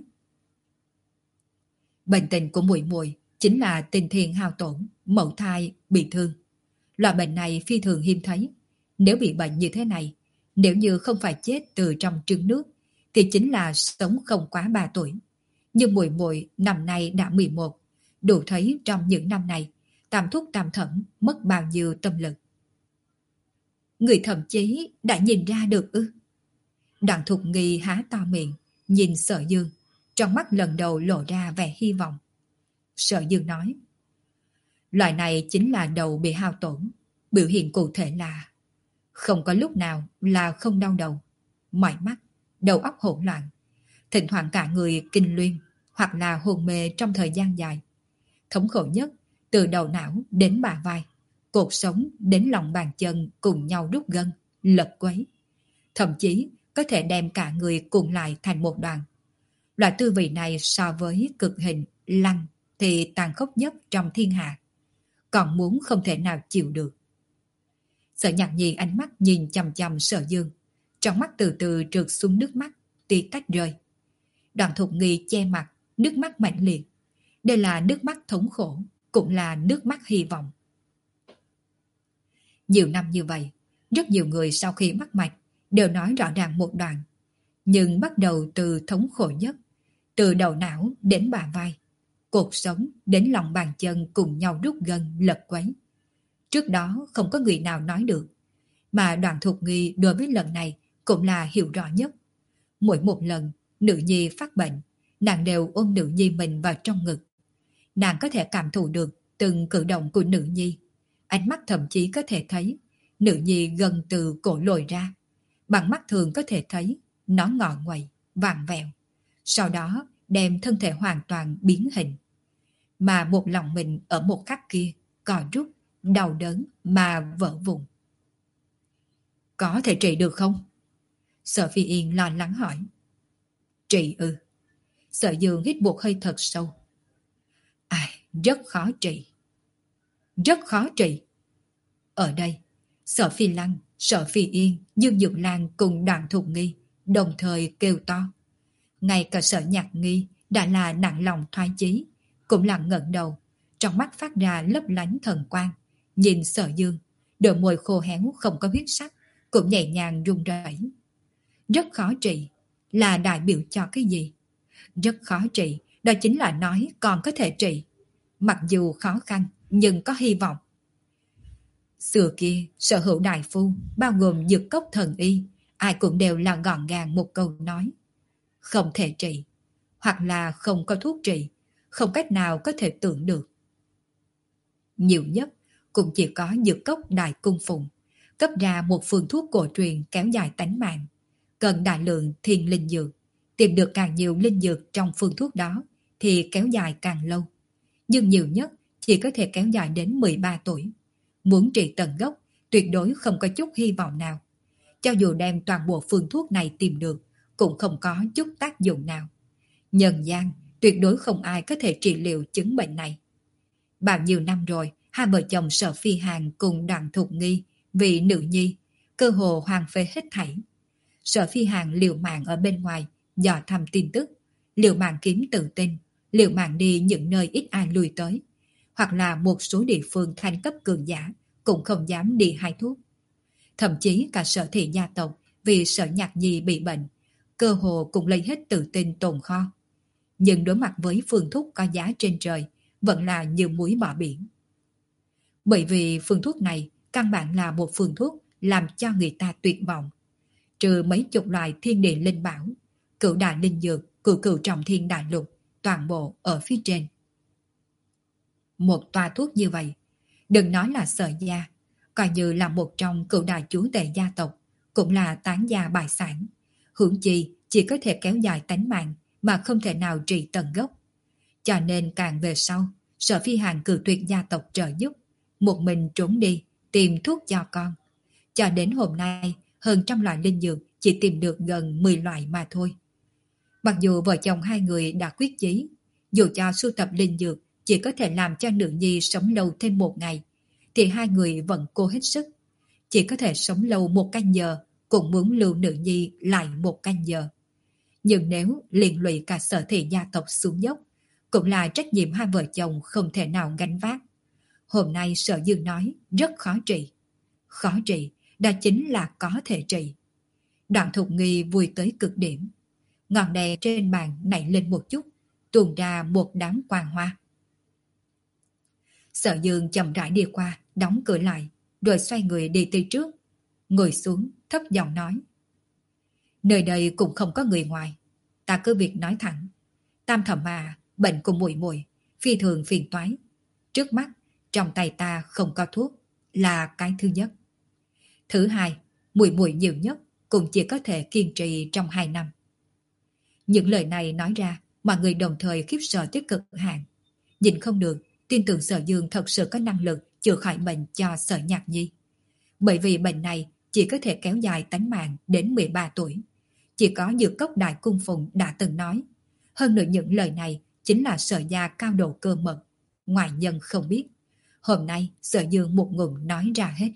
Bệnh tình của muội muội chính là tinh thiền hao tổn, mẫu thai bị thương. Loại bệnh này phi thường hiếm thấy. Nếu bị bệnh như thế này, nếu như không phải chết từ trong trứng nước, thì chính là sống không quá ba tuổi. Nhưng muội muội năm nay đã mười một, đủ thấy trong những năm này, tam thúc tam thẩm mất bao nhiêu tâm lực. Người thậm chí đã nhìn ra được ư? Đặng Thục Nghi há to miệng, nhìn Sở Dương, trong mắt lần đầu lộ ra vẻ hy vọng. Sở Dương nói, loại này chính là đầu bị hao tổn, biểu hiện cụ thể là không có lúc nào là không đau đầu, mỏi mắt, đầu óc hỗn loạn, thỉnh thoảng cả người kinh luyên hoặc là hôn mê trong thời gian dài. Thống khổ nhất từ đầu não đến bả vai, cột sống đến lòng bàn chân cùng nhau rút gân, lật quấy. Thậm chí có thể đem cả người cuộn lại thành một đoàn. Loại tư vị này so với cực hình, lăng thì tàn khốc nhất trong thiên hạ. Còn muốn không thể nào chịu được. Sở Nhạc Nhi ánh mắt nhìn chằm chằm Sở Dương, trong mắt từ từ trượt xuống nước mắt, tí tách rơi. Đoàn Thục Nghi che mặt, nước mắt mãnh liệt. Đây là nước mắt thống khổ, cũng là nước mắt hy vọng. Nhiều năm như vậy, rất nhiều người sau khi mắc mạch đều nói rõ ràng một đoạn. Nhưng bắt đầu từ thống khổ nhất, từ đầu não đến bả vai, cột sống đến lòng bàn chân cùng nhau rút gân lật quấy. Trước đó không có người nào nói được, mà Đoàn Thục Nghi đối với lần này cũng là hiểu rõ nhất. Mỗi một lần nữ nhi phát bệnh, nàng đều ôm nữ nhi mình vào trong ngực. Nàng có thể cảm thụ được từng cử động của nữ nhi, ánh mắt thậm chí có thể thấy nữ nhi gần từ cổ lồi ra, bằng mắt thường có thể thấy nó ngọ nguậy, vàng vẹo, sau đó đem thân thể hoàn toàn biến hình. Mà một lòng mình ở một khắc kia cò rút, đau đớn mà vỡ vụn. Có thể trị được không? Sở Phi Yên lo lắng hỏi. Trị ư? Sở Dương hít một hơi thật sâu. Ai, rất khó trị. Rất khó trị. Ở đây, Sở Phi Lăng, Sở Phi Yên, Dương Dược Lan cùng Đoàn Thục Nghi đồng thời kêu to. Ngay cả Sở Nhạc Nghi đã là nặng lòng thoái chí, cũng là ngẩng đầu, trong mắt phát ra lấp lánh thần quang, nhìn Sở Dương, đôi môi khô héo không có huyết sắc, cũng nhẹ nhàng run rẩy. Rất khó trị, là đại biểu cho cái gì? Rất khó trị, đó chính là nói còn có thể trị. Mặc dù khó khăn, nhưng có hy vọng. Xưa kia, sở hữu đại phu, bao gồm dược cốc thần y, ai cũng đều là gọn gàng một câu nói. Không thể trị, hoặc là không có thuốc trị, không cách nào có thể tưởng được. Nhiều nhất cũng chỉ có dược cốc đại cung phụng, cấp ra một phương thuốc cổ truyền kéo dài tánh mạng, cần đại lượng thiên linh dược, tìm được càng nhiều linh dược trong phương thuốc đó thì kéo dài càng lâu, nhưng nhiều nhất chỉ có thể kéo dài đến mười ba tuổi. Muốn trị tận gốc tuyệt đối không có chút hy vọng nào. Cho dù đem toàn bộ phương thuốc này tìm được cũng không có chút tác dụng nào. Nhân gian tuyệt đối không ai có thể trị liệu chứng bệnh này. Bao nhiêu năm rồi, hai vợ chồng Sở Phi Hàn cùng Đoàn Thục Nghi vì nữ nhi cơ hồ hoàng phế hết thảy. Sở Phi Hàn liều mạng ở bên ngoài dò thăm tin tức, liều mạng kiếm tự tin, liều mạng đi những nơi ít ai lui tới, hoặc là một số địa phương thanh cấp cường giả cũng không dám đi hái thuốc. Thậm chí cả Sở Thị gia tộc vì Sở Nhạc Nhi bị bệnh, cơ hồ cũng lấy hết tự tin tồn kho. nhưng đối mặt với phương thuốc có giá trên trời, vẫn là như muối bỏ biển. Bởi vì phương thuốc này căn bản là một phương thuốc làm cho người ta tuyệt vọng. Trừ mấy chục loài thiên địa linh bảo, cửu đại linh dược, cửu cửu trọng thiên đại lục, toàn bộ ở phía trên. Một toa thuốc như vậy, đừng nói là Sở gia, coi như là một trong cửu đại chúa tể gia tộc, cũng là tán gia bại sản. Hưởng chi chỉ có thể kéo dài tánh mạng mà không thể nào trị tận gốc. Cho nên càng về sau, Sở Phi Hàn cử tuyệt gia tộc trợ giúp, một mình trốn đi tìm thuốc cho con. Cho đến hôm nay, hơn trăm loại linh dược chỉ tìm được gần mười loại mà thôi. Mặc dù vợ chồng hai người đã quyết chí, dù cho sưu tập linh dược chỉ có thể làm cho nữ nhi sống lâu thêm một ngày, thì hai người vẫn cố hết sức. Chỉ có thể sống lâu một canh giờ, cũng muốn lưu nữ nhi lại một canh giờ. Nhưng nếu liên lụy cả Sở thị gia tộc xuống dốc, cũng là trách nhiệm hai vợ chồng không thể nào gánh vác. Hôm nay Sở Dương nói rất khó trị. Khó trị, đó chính là có thể trị. Đoạn Thục Nghi vui tới cực điểm. Ngọn đèn trên bàn nảy lên một chút, tuôn ra một đám quang hoa. Sở Dương chậm rãi đi qua, đóng cửa lại, rồi xoay người đi tới trước. Ngồi xuống, thấp giọng nói. Nơi đây cũng không có người ngoài. Ta cứ việc nói thẳng. Tam thẩm mà, bệnh của muội muội phi thường phiền toái. Trước mắt, trong tay ta không có thuốc, là cái thứ nhất. Thứ hai, muội muội nhiều nhất cũng chỉ có thể kiên trì trong hai năm. Những lời này nói ra, mọi người đồng thời khiếp sợ tới cực hạn. Nhìn không được, tin tưởng Sở Dương thật sự có năng lực chữa khỏi bệnh cho Sở Nhạc Nhi. Bởi vì bệnh này chỉ có thể kéo dài tánh mạng đến mười ba tuổi. Chỉ có Dược Cốc Đại Cung Phụng đã từng nói. Hơn nữa những lời này chính là Sở gia cao độ cơ mật, ngoại nhân không biết. Hôm nay Sở Dương một ngụm nói ra hết.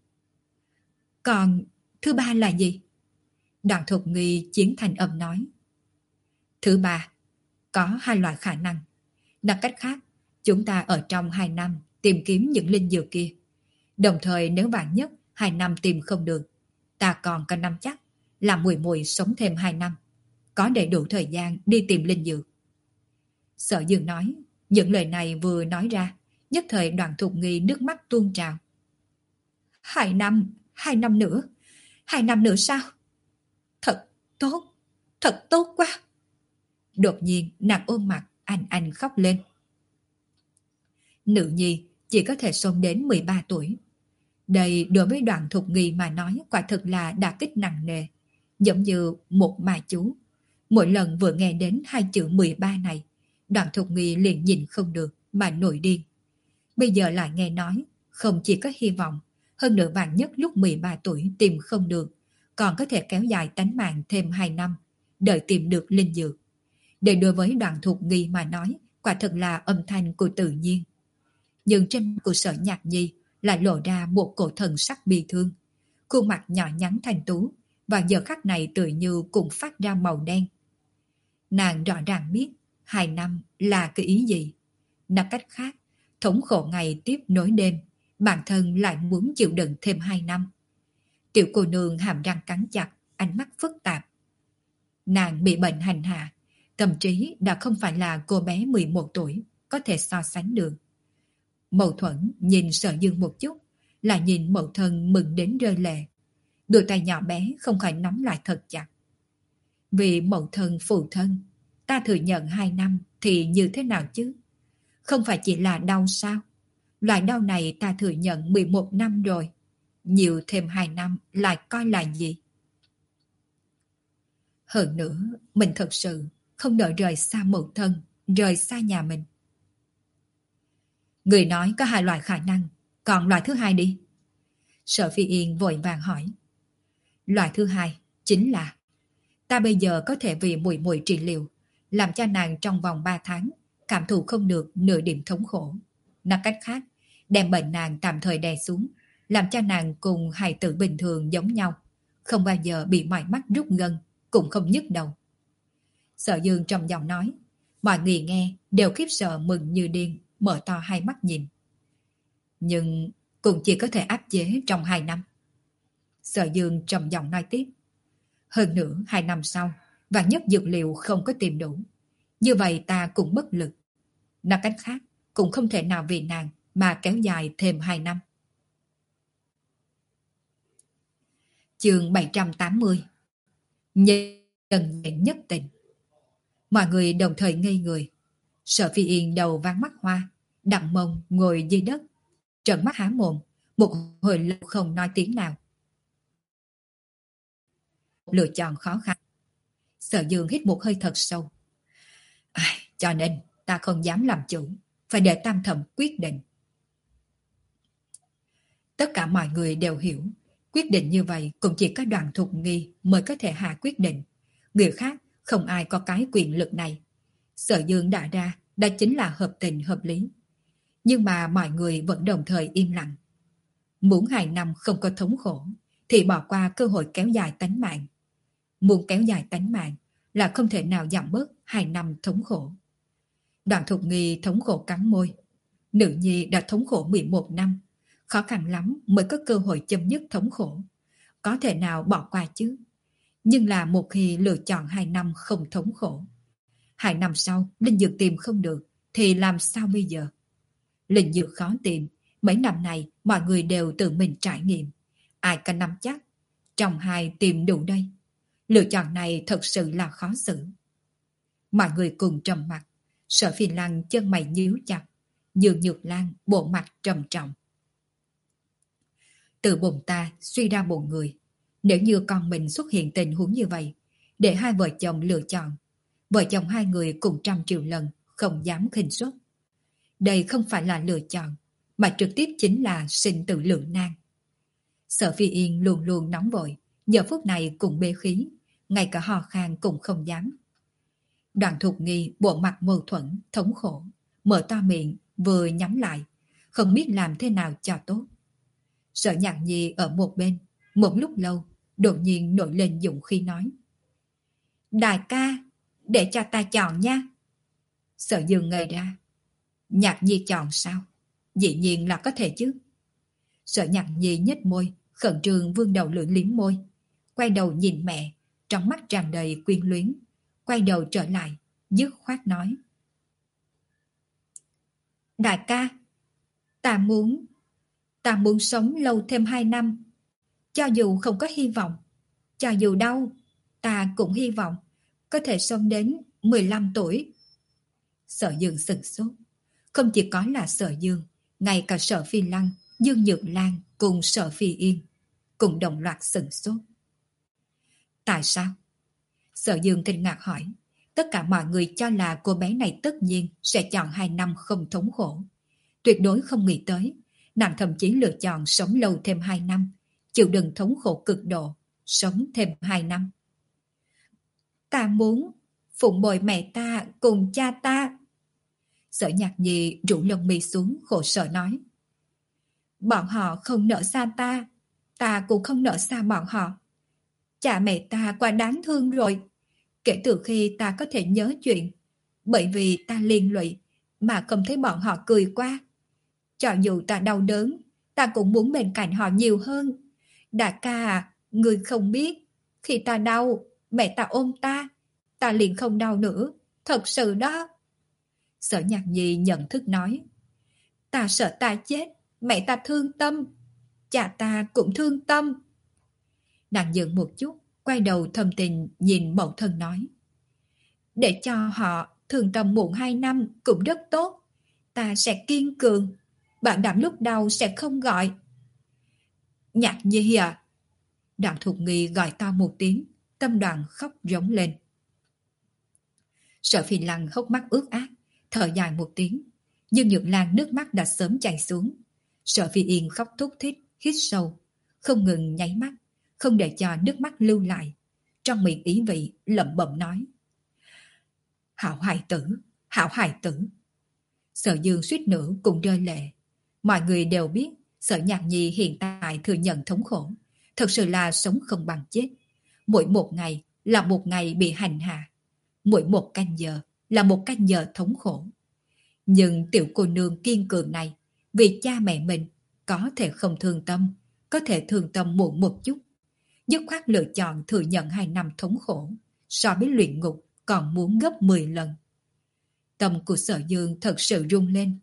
Còn thứ ba là gì? Đoạn Thục Nghi chiến thành âm nói. Thứ ba, có hai loại khả năng. Nói cách khác, chúng ta ở trong hai năm tìm kiếm những linh dược kia. Đồng thời nếu vạn nhất hai năm tìm không được, ta còn có năm chắc là muội muội sống thêm hai năm, có đầy đủ thời gian đi tìm linh dược. Sở Dương nói, những lời này vừa nói ra, nhất thời Đoạn Thục Nghi nước mắt tuôn trào. Hai năm, hai năm nữa, hai năm nữa sao? Thật tốt, thật tốt quá. Đột nhiên nàng ôm mặt anh anh khóc lên. Nữ nhi chỉ có thể sống đến mười ba tuổi. Đây đối với Đoạn Thục Nghi mà nói quả thực là đả kích nặng nề, giống như một ma chú. Mỗi lần vừa nghe đến hai chữ mười ba này, Đoạn Thục Nghi liền nhìn không được mà nổi điên. Bây giờ lại nghe nói, không chỉ có hy vọng, hơn nữa vạn nhất lúc mười ba tuổi tìm không được, còn có thể kéo dài tánh mạng thêm hai năm, đợi tìm được linh dược. Để đối với Đoạn Thục Nghi mà nói, quả thật là âm thanh của tự nhiên. Nhưng trên của Sở Nhạc Nhi lại lộ ra một cổ thần sắc bi thương. Khuôn mặt nhỏ nhắn thanh tú, và giờ khắc này tự như cũng phát ra màu đen. Nàng rõ ràng biết, hai năm là cái ý gì. Nói cách khác, thống khổ ngày tiếp nối đêm, bản thân lại muốn chịu đựng thêm hai năm. Tiểu cô nương hàm răng cắn chặt, ánh mắt phức tạp. Nàng bị bệnh hành hạ, tâm trí đã không phải là cô bé mười một tuổi, có thể so sánh được. Mâu thuẫn nhìn Sở Dương một chút, lại nhìn mẫu thân mừng đến rơi lệ. Đôi tay nhỏ bé không khỏi nắm lại thật chặt. Vì mẫu thân phụ thân, ta thừa nhận hai năm thì như thế nào chứ? Không phải chỉ là đau sao? Loại đau này ta thừa nhận mười một năm rồi. Nhiều thêm hai năm lại coi là gì? Hơn nữa, mình thật sự không nỡ rời xa mẫu thân, rời xa nhà mình. Người nói có hai loại khả năng, còn loại thứ hai đi. Sở Phi Yên vội vàng hỏi. Loại thứ hai chính là ta bây giờ có thể vì muội muội trị liệu, làm cho nàng trong vòng ba tháng cảm thụ không được nửa điểm thống khổ. Nói cách khác, đem bệnh nàng tạm thời đè xuống, làm cho nàng cùng hài tử bình thường giống nhau, không bao giờ bị mỏi mắt rút gân, cũng không nhức đầu. Sở Dương trầm giọng nói, mọi người nghe đều khiếp sợ mừng như điên, mở to hai mắt nhìn. Nhưng cũng chỉ có thể áp chế trong hai năm. Sở Dương trầm giọng nói tiếp. Hơn nữa hai năm sau, vạn nhất dược liệu không có tìm đủ. Như vậy ta cũng bất lực. Nói cách khác, cũng không thể nào vì nàng mà kéo dài thêm hai năm. Chương bảy trăm tám mươi. Nhân nhện nhất tình. Mọi người đồng thời ngây người. Sở Phi Yên đầu váng mắt hoa, đặng mông ngồi dưới đất, trợn mắt há mồm, một hồi lâu không nói tiếng nào. Lựa chọn khó khăn. Sở Dương hít một hơi thật sâu. À, cho nên ta không dám làm chủ, phải để Tam Thẩm quyết định. Tất cả mọi người đều hiểu, quyết định như vậy cũng chỉ có Đoàn Thục Nghi mới có thể hạ quyết định. Người khác không ai có cái quyền lực này. Sở Dương đã ra, đó chính là hợp tình hợp lý. Nhưng mà mọi người vẫn đồng thời im lặng. Muốn hai năm không có thống khổ, thì bỏ qua cơ hội kéo dài tánh mạng. Muốn kéo dài tánh mạng là không thể nào giảm bớt hai năm thống khổ. Đoàn Thục Nghi thống khổ cắn môi. Nữ nhi đã thống khổ mười một năm. Khó khăn lắm mới có cơ hội chấm dứt thống khổ. Có thể nào bỏ qua chứ? Nhưng là một khi lựa chọn hai năm không thống khổ. Hai năm sau, linh dược tìm không được, thì làm sao bây giờ? Linh dược khó tìm. Mấy năm này, mọi người đều tự mình trải nghiệm. Ai có nắm chắc? Trong hai tìm đủ đây. Lựa chọn này thật sự là khó xử. Mọi người cùng trầm mặt. Sở Phi Lăng chân mày nhíu chặt. Dương Nhược Lan bộ mặt trầm trọng. Từ bụng ta suy ra một người. Nếu như con mình xuất hiện tình huống như vậy, để hai vợ chồng lựa chọn, vợ chồng hai người cùng trăm triệu lần không dám khinh suất. Đây không phải là lựa chọn, mà trực tiếp chính là sinh tử lượng nan. Sở Phi Yên luôn luôn nóng vội, giờ phút này cũng bê khí, ngay cả hò khan cũng không dám. Đoàn Thục Nghi bộ mặt mâu thuẫn, thống khổ, mở to miệng vừa nhắm lại, không biết làm thế nào cho tốt. Sở Nhạc Nhi ở một bên, một lúc lâu, đột nhiên nổi lên dũng khí nói. Đại ca, để cho ta chọn nha. Sở Dương ngây ra. Nhạc Nhi chọn sao? Dĩ nhiên là có thể chứ. Sở Nhạc Nhi nhếch môi, khẩn trương vương đầu lưỡi liếm môi. Quay đầu nhìn mẹ, trong mắt tràn đầy quyến luyến. Quay đầu trở lại, dứt khoát nói. Đại ca, ta muốn, ta muốn sống lâu thêm hai năm. Cho dù không có hy vọng, cho dù đau, ta cũng hy vọng có thể sống đến mười lăm tuổi. Sở Dương sửng sốt. Không chỉ có là Sở Dương, ngay cả Sở Phi Lăng, Dương Nhược Lan cùng Sở Phi Yên cùng đồng loạt sửng sốt. Tại sao? Sở Dương kinh ngạc hỏi. Tất cả mọi người cho là cô bé này tất nhiên sẽ chọn hai năm không thống khổ. Tuyệt đối không nghĩ tới, nàng thậm chí lựa chọn sống lâu thêm hai năm, chịu đựng thống khổ cực độ, sống thêm hai năm. Ta muốn phụng bồi mẹ ta cùng cha ta. Sở Nhạc Nhi rủ lông mi xuống khổ sở nói. Bọn họ không nỡ xa ta, ta cũng không nỡ xa bọn họ. Cha mẹ ta quá đáng thương rồi. Kể từ khi ta có thể nhớ chuyện, bởi vì ta liên lụy mà không thấy bọn họ cười qua. Cho dù ta đau đớn, ta cũng muốn bên cạnh họ nhiều hơn. Đại ca à, người không biết, khi ta đau, mẹ ta ôm ta, ta liền không đau nữa, thật sự đó. Sở Nhạc Nhi nhận thức nói. Ta sợ ta chết, mẹ ta thương tâm, cha ta cũng thương tâm. Nàng dừng một chút, quay đầu thâm tình nhìn mẫu thân nói. Để cho họ thương tâm muộn hai năm cũng rất tốt. Ta sẽ kiên cường, bạn đảm lúc đau sẽ không gọi. Nhạc Nhi à? Đoàn Thục Nghi gọi to một tiếng, tâm đoàn khóc rống lên. Sở Phi Lăng hốc mắt ướt át, thở dài một tiếng. Dương Nhược Lan nước mắt đã sớm chảy xuống. Sở Phi Yên khóc thúc thích, hít sâu, không ngừng nháy mắt, không để cho nước mắt lưu lại. Trong miệng ý vị lẩm bẩm nói. Hảo hài tử, hảo hài tử. Sở Dương suýt nữa cũng rơi lệ. Mọi người đều biết Sở Nhạc Nhi hiện tại thừa nhận thống khổ, thật sự là sống không bằng chết. Mỗi một ngày là một ngày bị hành hạ, mỗi một canh giờ là một canh giờ thống khổ. Nhưng tiểu cô nương kiên cường này, vì cha mẹ mình có thể không thương tâm, có thể thương tâm muộn một chút, dứt khoát lựa chọn thừa nhận hai năm thống khổ, so với luyện ngục còn muốn gấp mười lần. Tâm của Sở Dương thật sự rung lên.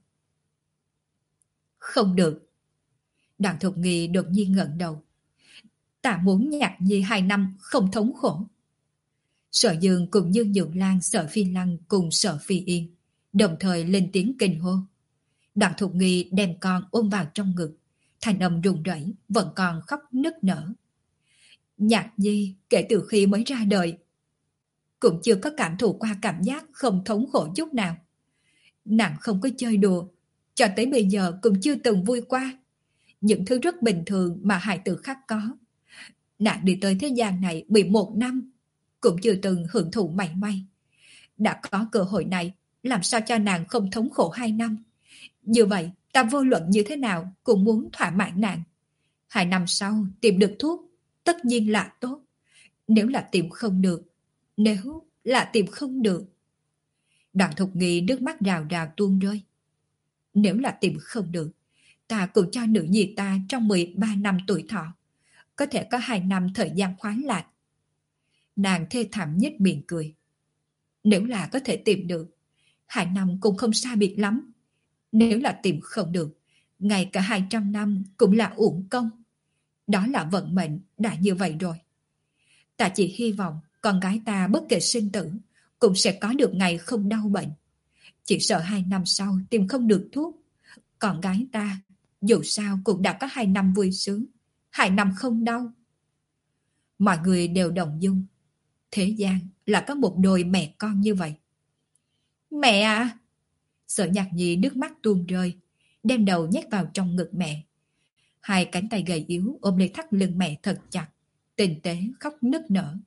Không được. Đặng Thục Nghi đột nhiên ngẩng đầu. Ta muốn Nhạc Nhi hai năm không thống khổ. Sở Dương cùng như Nhược Lan, Sở Phi Lăng cùng Sở Phi Yên đồng thời lên tiếng kinh hô. Đặng Thục Nghi đem con ôm vào trong ngực, thanh âm run rẩy, vẫn còn khóc nức nở. Nhạc Nhi kể từ khi mới ra đời cũng chưa có cảm thụ qua cảm giác không thống khổ chút nào. Nàng không có chơi đùa, cho tới bây giờ cũng chưa từng vui qua. Những thứ rất bình thường mà hài tử khác có. Nàng đi tới thế gian này mười một năm, cũng chưa từng hưởng thụ mảy may. Đã có cơ hội này, làm sao cho nàng không thống khổ hai năm? Như vậy, ta vô luận như thế nào cũng muốn thỏa mãn nàng. Hai năm sau tìm được thuốc, tất nhiên là tốt. Nếu là tìm không được, nếu là tìm không được. Đặng Thục Nghi nước mắt rào rào tuôn rơi. Nếu là tìm không được, ta cũng cho nữ nhi ta trong mười ba năm tuổi thọ, có thể có hai năm thời gian khoái lạc. Nàng thê thảm nhếch miệng cười. Nếu là có thể tìm được, hai năm cũng không xa biệt lắm. Nếu là tìm không được, ngay cả hai trăm năm cũng là uổng công. Đó là vận mệnh đã như vậy rồi. Ta chỉ hy vọng con gái ta bất kể sinh tử cũng sẽ có được ngày không đau bệnh. Chỉ sợ hai năm sau tìm không được thuốc. Con gái ta dù sao cũng đã có hai năm vui sướng, hai năm không đau. Mọi người đều đồng dung. Thế gian là có một đôi mẹ con như vậy. Mẹ à! Sở Nhạc Nhi nước mắt tuôn rơi, đem đầu nhét vào trong ngực mẹ. Hai cánh tay gầy yếu ôm lấy thắt lưng mẹ thật chặt, tinh tế khóc nức nở.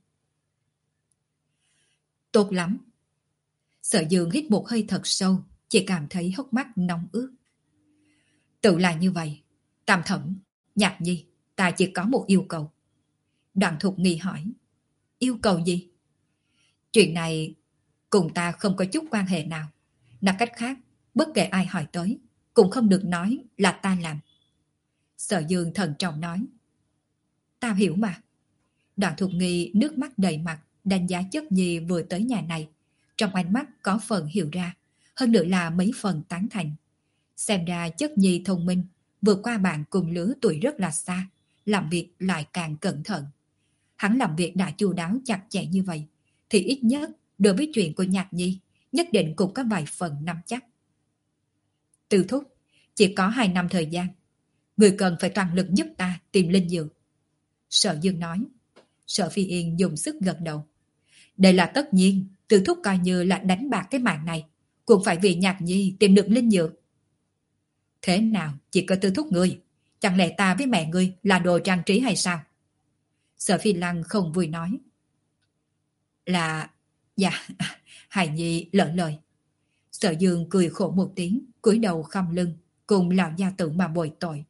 Tốt lắm. Sở Dương hít một hơi thật sâu, chỉ cảm thấy hốc mắt nóng ướt. Tự là như vậy. Tam Thẩm, Nhạc Nhi, ta chỉ có một yêu cầu. Đặng Thục Nghi hỏi. Yêu cầu gì? Chuyện này cùng ta không có chút quan hệ nào. Nói cách khác, bất kể ai hỏi tới, cũng không được nói là ta làm. Sở Dương thận trọng nói. Ta hiểu mà. Đặng Thục Nghi nước mắt đầy mặt, đánh giá Chất Nhi vừa tới nhà này. Trong ánh mắt có phần hiểu ra, hơn nữa là mấy phần tán thành. Xem ra Chất Nhi thông minh, vượt qua bạn cùng lứa tuổi rất là xa, làm việc lại càng cẩn thận. Hắn làm việc đã chu đáo chặt chẽ như vậy, thì ít nhất đối với chuyện của Nhạc Nhi, nhất định cũng có vài phần nắm chắc. Từ thúc, chỉ có hai năm thời gian, người cần phải toàn lực giúp ta tìm linh dược. Sở Dương nói. Sở Phi Yên dùng sức gật đầu. Đây là tất nhiên, Từ thúc coi như là đánh bạc cái mạng này, cũng phải vì Nhạc Nhi tìm được linh dược. Thế nào, chỉ có Từ thúc ngươi, chẳng lẽ ta với mẹ ngươi là đồ trang trí hay sao? Sở Phi Lăng không vui nói. Là... Dạ, Hài Nhi lỡ lời. Sở Dương cười khổ một tiếng, cúi đầu khom lưng, cùng lão gia tử mà bồi tội.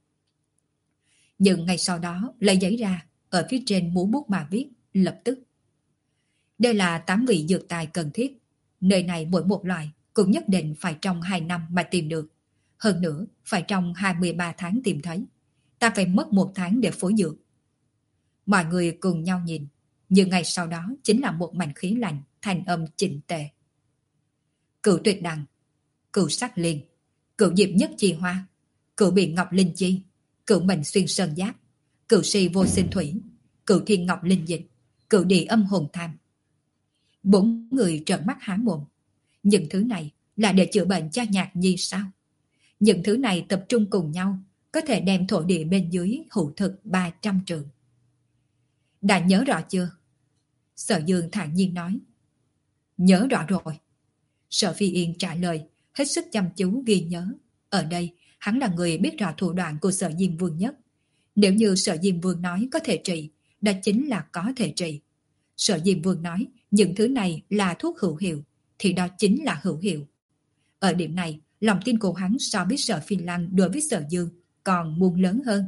Nhưng ngay sau đó, lấy giấy ra, ở phía trên múa bút mà viết, lập tức. Đây là tám vị dược tài cần thiết. Nơi này mỗi một loại cũng nhất định phải trong hai năm mà tìm được. Hơn nữa, phải trong hai mươi ba tháng tìm thấy. Ta phải mất một tháng để phối dược. Mọi người cùng nhau nhìn, nhưng ngay sau đó chính là một mảnh khí lạnh, thanh âm chỉnh tề. Cửu tuyệt đằng, cửu sắc liên, cửu diệp nhất chi hoa, cửu biển ngọc linh chi, cửu mệnh xuyên sơn giáp, cửu si vô sinh thủy, cửu thiên ngọc linh dịch, cửu địa âm hồn tham. Bốn người trợn mắt há mồm. Những thứ này là để chữa bệnh cho Nhạc Nhi sao? Những thứ này tập trung cùng nhau, có thể đem thổ địa bên dưới hữu thực ba trăm trường. Đã nhớ rõ chưa? Sở Dương thản nhiên nói. Nhớ rõ rồi. Sở Phi Yên trả lời, hết sức chăm chú ghi nhớ. Ở đây, hắn là người biết rõ thủ đoạn của Sở Diêm Vương nhất. Nếu như Sở Diêm Vương nói có thể trị, đó chính là có thể trị. Sở Diêm Vương nói những thứ này là thuốc hữu hiệu, thì đó chính là hữu hiệu. Ở điểm này, lòng tin của hắn so với Sở Phi Lăng đối với Sở Dương còn muôn lớn hơn.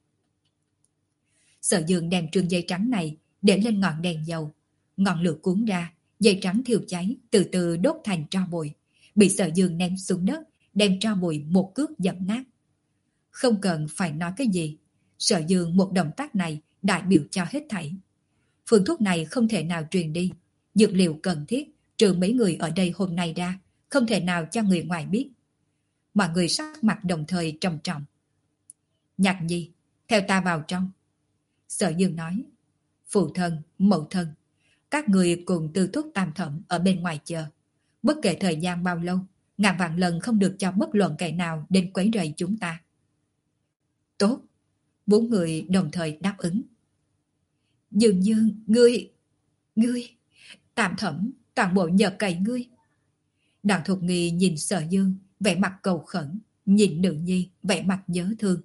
Sở Dương đem trường dây trắng này để lên ngọn đèn dầu. Ngọn lửa cuốn ra, dây trắng thiêu cháy, từ từ đốt thành tro bụi, bị Sở Dương ném xuống đất, đem tro bụi một cước dẫm nát. Không cần phải nói cái gì, Sở Dương một động tác này đại biểu cho hết thảy. Phương thuốc này không thể nào truyền đi, dược liệu cần thiết trừ mấy người ở đây hôm nay ra, không thể nào cho người ngoài biết. Mọi người sắc mặt đồng thời trầm trọng. Nhạc Nhi, theo ta vào trong. Sở Dương nói, phụ thân, mẫu thân, các người cùng Tư Thúc Tam Thẩm ở bên ngoài chờ. Bất kể thời gian bao lâu, ngàn vạn lần không được cho bất luận kẻ nào đến quấy rầy chúng ta. Tốt, bốn người đồng thời đáp ứng. Dương Dương, ngươi, ngươi, Tam Thẩm, toàn bộ nhờ cậy ngươi. Đoàn Thục Nghi nhìn Sở Dương, vẻ mặt cầu khẩn, nhìn nữ nhi, vẻ mặt nhớ thương.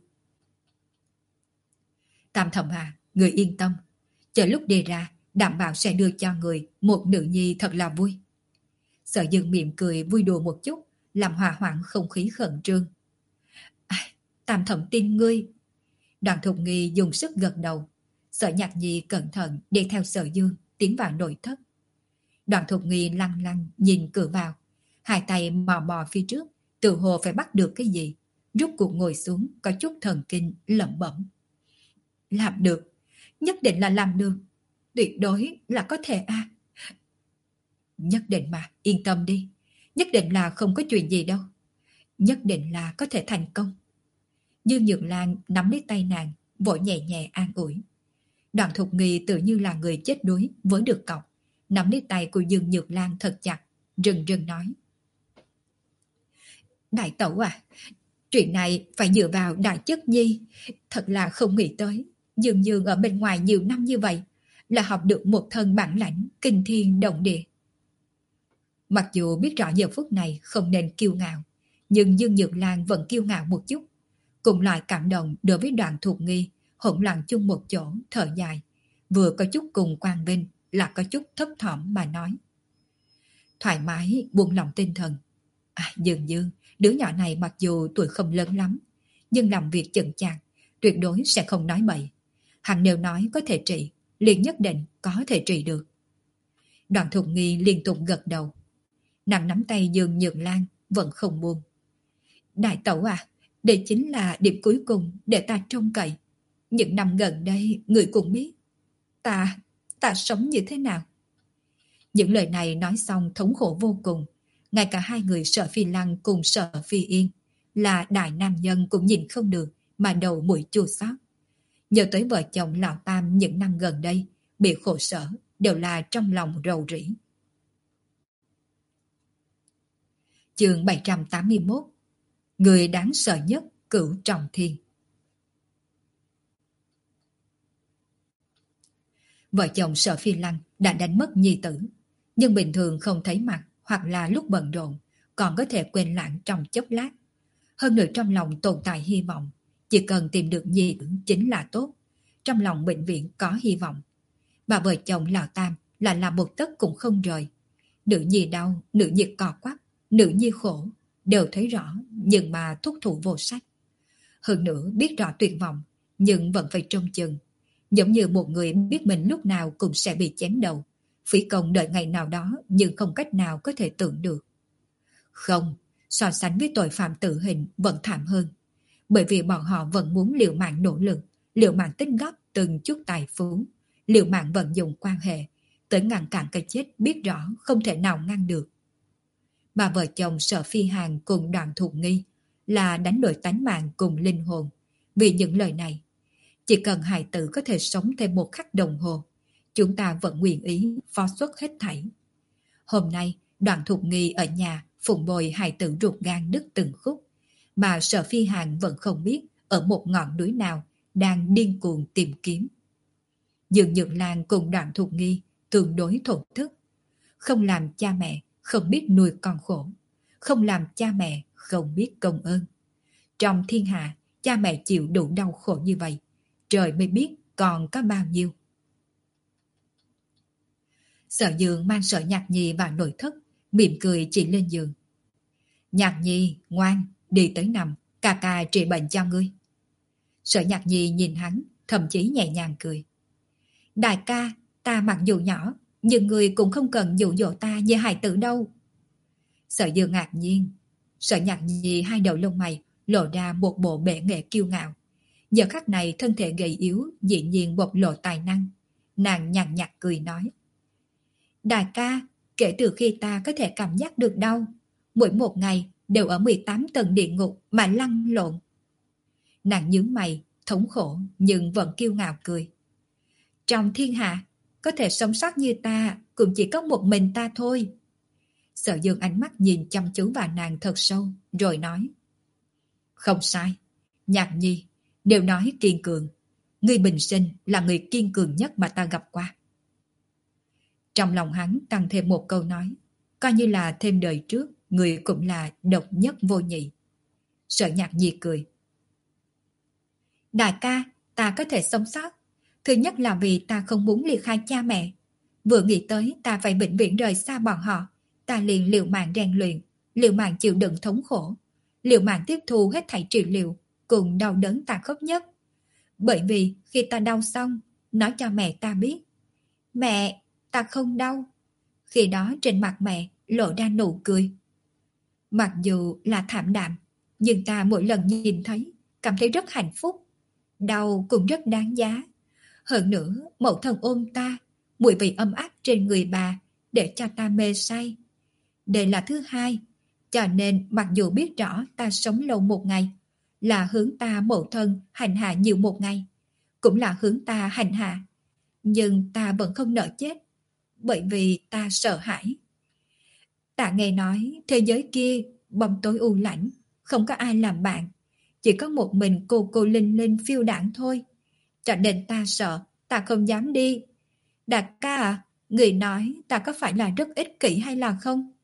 Tam Thẩm à, người yên tâm, chờ lúc đi ra, đảm bảo sẽ đưa cho người một nữ nhi thật là vui. Sở Dương mỉm cười vui đùa một chút, làm hòa hoãn không khí khẩn trương. À, Tam Thẩm tin ngươi. Đoàn Thục Nghi dùng sức gật đầu. Sở Nhạc Nhi cẩn thận đi theo Sở Dương tiến vào nội thất. Đoàn Thục Nghi lăng lăng nhìn cửa vào, hai tay mò mò phía trước, tự hồ phải bắt được cái gì, rút cuộc ngồi xuống có chút thần kinh lẩm bẩm. Làm được, nhất định là làm được, tuyệt đối là có thể a. À. Nhất định mà, yên tâm đi, nhất định là không có chuyện gì đâu, nhất định là có thể thành công. Dương Nhược Lan nắm lấy tay nàng, vội nhẹ nhẹ an ủi. Đoàn Thục Nghi tự như là người chết đuối với được cọc, nắm lấy tay của Dương Nhược Lan thật chặt, rừng rừng nói. Đại tẩu à, chuyện này phải dựa vào Đại Chất Nhi, thật là không nghĩ tới. Dương Dương ở bên ngoài nhiều năm như vậy, là học được một thân bản lãnh kinh thiên động địa. Mặc dù biết rõ giờ phút này không nên kiêu ngạo, nhưng Dương Nhược Lan vẫn kiêu ngạo một chút. Cùng loại cảm động đối với Đoàn Thục Nghi, hỗn loạn chung một chỗ, thở dài. Vừa có chút cùng quang vinh, là có chút thấp thỏm mà nói. Thoải mái, buông lòng tinh thần. À, Dương Dương, đứa nhỏ này mặc dù tuổi không lớn lắm, nhưng làm việc chững chạc, tuyệt đối sẽ không nói bậy. Hắn nếu nói có thể trị, liền nhất định có thể trị được. Đoàn Thục Nghi liên tục gật đầu. Nàng nắm tay Dương Nhược Lan vẫn không buông. Đại tẩu à, đây chính là điểm cuối cùng để ta trông cậy. Những năm gần đây, người cũng biết. Ta, ta sống như thế nào? Những lời này nói xong thống khổ vô cùng. Ngay cả hai người Sở Phi Lăng cùng Sở Phi Yên, là đại nam nhân cũng nhìn không được mà đầu mũi chua xót. Nhớ tới vợ chồng lão Tam những năm gần đây, bị khổ sở, đều là trong lòng rầu rĩ. Chương bảy trăm tám mươi mốt. Người đáng sợ nhất Cửu Trọng Thiên. Vợ chồng Sở Phi Lăng đã đánh mất nhi tử, nhưng bình thường không thấy mặt hoặc là lúc bận rộn, còn có thể quên lãng trong chốc lát. Hơn nữa trong lòng tồn tại hy vọng, chỉ cần tìm được nhi tử chính là tốt. Trong lòng bệnh viện có hy vọng. Mà vợ chồng lão Tam là làm một tấc cũng không rời. Nữ nhi đau, nữ nhi cò quắp, nữ nhi khổ, đều thấy rõ, nhưng mà thúc thủ vô sách. Hơn nữa biết rõ tuyệt vọng, nhưng vẫn phải trông chừng. Giống như một người biết mình lúc nào cũng sẽ bị chém đầu, phí công đợi ngày nào đó nhưng không cách nào có thể tưởng được. Không, so sánh với tội phạm tử hình vẫn thảm hơn. Bởi vì bọn họ vẫn muốn liều mạng nỗ lực, liều mạng tích góp từng chút tài phú, liều mạng vận dụng quan hệ, tới ngăn cản cái chết biết rõ không thể nào ngăn được. Mà vợ chồng Sở Phi Hàn cùng Đoàn Thục Nghi là đánh đổi tánh mạng cùng linh hồn. Vì những lời này, chỉ cần hài tử có thể sống thêm một khắc đồng hồ, chúng ta vẫn nguyện ý phó xuất hết thảy. Hôm nay, Đoàn Thục Nghi ở nhà phụng bồi hài tử ruột gan đứt từng khúc, mà Sở Phi Hàn vẫn không biết ở một ngọn núi nào đang điên cuồng tìm kiếm. Dương Nhược Lan cùng Đoàn Thục Nghi tương đối thổn thức. Không làm cha mẹ, không biết nuôi con khổ. Không làm cha mẹ, không biết công ơn. Trong thiên hạ, cha mẹ chịu đủ đau khổ như vậy, trời mới biết còn có bao nhiêu. Sở Dương mang Sở Nhạc Nhi vào nội thất, mỉm cười chỉ lên giường. Nhạc Nhi, ngoan, đi tới nằm, ca ca trị bệnh cho ngươi. Sở Nhạc Nhi nhìn hắn, thậm chí nhẹ nhàng cười. Đại ca, ta mặc dù nhỏ, nhưng người cũng không cần dụ dỗ ta như hài tử đâu. Sở Dương ngạc nhiên. Sở Nhạc Nhi hai đầu lông mày lộ ra một bộ bệ nghệ kiêu ngạo. Giờ khắc này thân thể gầy yếu dĩ nhiên bộc lộ tài năng. Nàng nhàn nhạt cười nói. Đại ca, kể từ khi ta có thể cảm giác được đau, mỗi một ngày đều ở mười tám tầng địa ngục mà lăn lộn. Nàng nhướng mày, thống khổ nhưng vẫn kiêu ngạo cười. Trong thiên hạ, có thể sống sót như ta cũng chỉ có một mình ta thôi. Sở Dương ánh mắt nhìn chăm chú vào nàng thật sâu, rồi nói. Không sai, Nhạc Nhi, đều nói kiên cường. Ngươi bình sinh là người kiên cường nhất mà ta gặp qua. Trong lòng hắn tăng thêm một câu nói, coi như là thêm đời trước, người cũng là độc nhất vô nhị. Sở Nhạc Nhi cười. Đại ca, ta có thể sống sót. Thứ nhất là vì ta không muốn liệt khai cha mẹ. Vừa nghĩ tới ta phải bệnh viện rời xa bọn họ, ta liền liều mạng rèn luyện, liều mạng chịu đựng thống khổ, liều mạng tiếp thu hết thảy trị liệu, cùng đau đớn tàn khốc nhất. Bởi vì khi ta đau xong, nói cho mẹ ta biết. Mẹ, ta không đau. Khi đó trên mặt mẹ lộ ra nụ cười. Mặc dù là thảm đạm, nhưng ta mỗi lần nhìn thấy, cảm thấy rất hạnh phúc. Đau cũng rất đáng giá. Hơn nữa, mẫu thân ôm ta, mùi vị ấm áp trên người bà, để cho ta mê say. Đây là thứ hai, cho nên mặc dù biết rõ ta sống lâu một ngày, là hướng ta mẫu thân hành hạ nhiều một ngày, cũng là hướng ta hành hạ, nhưng ta vẫn không nỡ chết, bởi vì ta sợ hãi. Ta nghe nói thế giới kia bóng tối u lãnh, không có ai làm bạn, chỉ có một mình cô cô Linh Linh phiêu đãng thôi. Cho nên ta sợ, ta không dám đi. Đại ca à, người nói ta có phải là rất ích kỷ hay là không?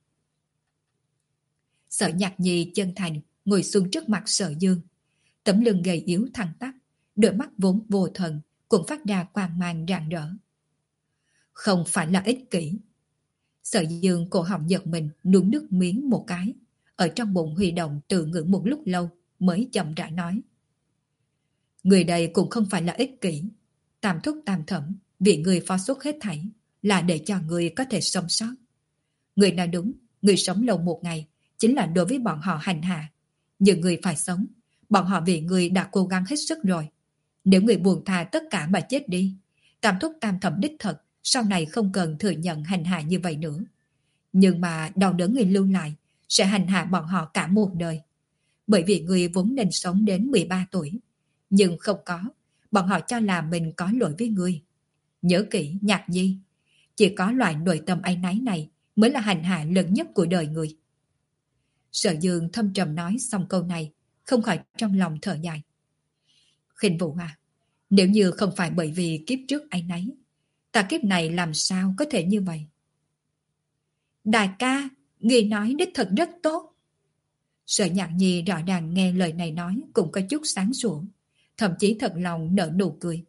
Sở Nhạc Nhi chân thành ngồi xuống trước mặt Sở Dương. Tấm lưng gầy yếu thẳng tắp, đôi mắt vốn vô thần cũng phát ra quang mang rạng rỡ. Không phải là ích kỷ. Sở Dương cổ họng giật mình, nuốt nước miếng một cái, ở trong bụng huy động tự ngữ một lúc lâu mới chậm rãi nói. Người đây cũng không phải là ích kỷ. Tam thúc tam thẩm vì người phó xuất hết thảy là để cho người có thể sống sót. Người nói đúng, người sống lâu một ngày chính là đối với bọn họ hành hạ. Nhưng người phải sống, bọn họ vì người đã cố gắng hết sức rồi. Nếu người buồn thà tất cả mà chết đi, tam thúc tam thẩm đích thật sau này không cần thừa nhận hành hạ như vậy nữa. Nhưng mà đau đớn người lưu lại sẽ hành hạ bọn họ cả một đời. Bởi vì người vốn nên sống đến mười ba tuổi, nhưng không có, bọn họ cho là mình có lỗi với người. Nhớ kỹ, Nhạc Nhi, chỉ có loại nội tâm áy náy này mới là hành hạ lớn nhất của đời người. Sở Dương thâm trầm nói xong câu này, không khỏi trong lòng thở dài. Khinh Vũ à, nếu như không phải bởi vì kiếp trước áy náy, ta kiếp này làm sao có thể như vậy? Đại ca, người nói đích thật rất tốt. Sở Nhạc Nhi rõ ràng nghe lời này nói cũng có chút sáng sủa, thậm chí thật lòng nở nụ cười.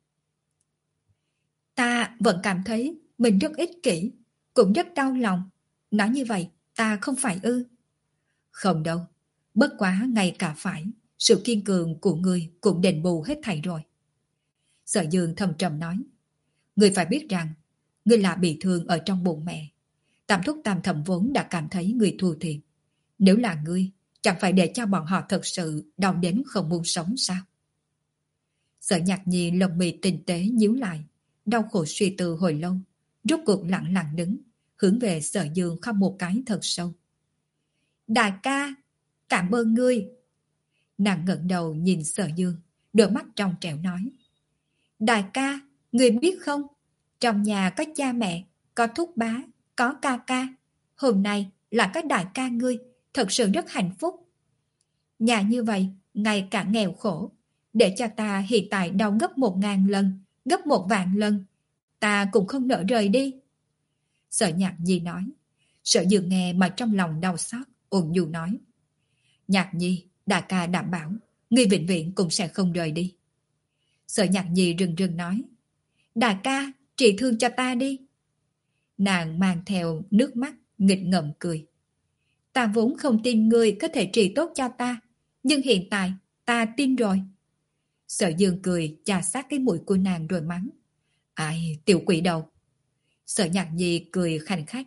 Ta vẫn cảm thấy mình rất ích kỷ, cũng rất đau lòng. Nói như vậy, ta không phải ư? Không đâu, bất quá ngay cả phải, sự kiên cường của ngươi cũng đền bù hết thảy rồi. Sở Dương thầm trầm nói, ngươi phải biết rằng, ngươi là bị thương ở trong bụng mẹ. Tam thúc tam thẩm vốn đã cảm thấy ngươi thua thiệt. Nếu là ngươi, chẳng phải để cho bọn họ thật sự đau đến không muốn sống sao? Sở Nhạc Nhi lông mi tinh tế nhíu lại, đau khổ suy tư hồi lâu, rốt cuộc lặng lặng đứng, hướng về Sở Dương khóc một cái thật sâu. Đại ca, cảm ơn ngươi. Nàng ngẩng đầu nhìn Sở Dương, đôi mắt trong trẻo nói. Đại ca, ngươi biết không, trong nhà có cha mẹ, có thúc bá, có ca ca. Hôm nay là có đại ca ngươi, thật sự rất hạnh phúc. Nhà như vậy, ngày càng nghèo khổ, để cho ta hiện tại đau gấp một ngàn lần, gấp một vạn lần, ta cũng không nỡ rời đi. Sở Nhạc Nhi nói. Sở Dương nghe mà trong lòng đau xót, ôn nhu nói. Nhạc Nhi, đại ca đảm bảo, ngươi vĩnh viễn cũng sẽ không rời đi. Sở Nhạc Nhi rừng rừng nói. Đại ca, trị thương cho ta đi. Nàng mang theo nước mắt, nghịch ngợm cười. Ta vốn không tin ngươi có thể trị tốt cho ta, nhưng hiện tại ta tin rồi. Sở Dương cười chà sát cái mũi của nàng rồi mắng. Ai, tiểu quỷ đầu. Sở Nhạc Nhi cười khanh khách.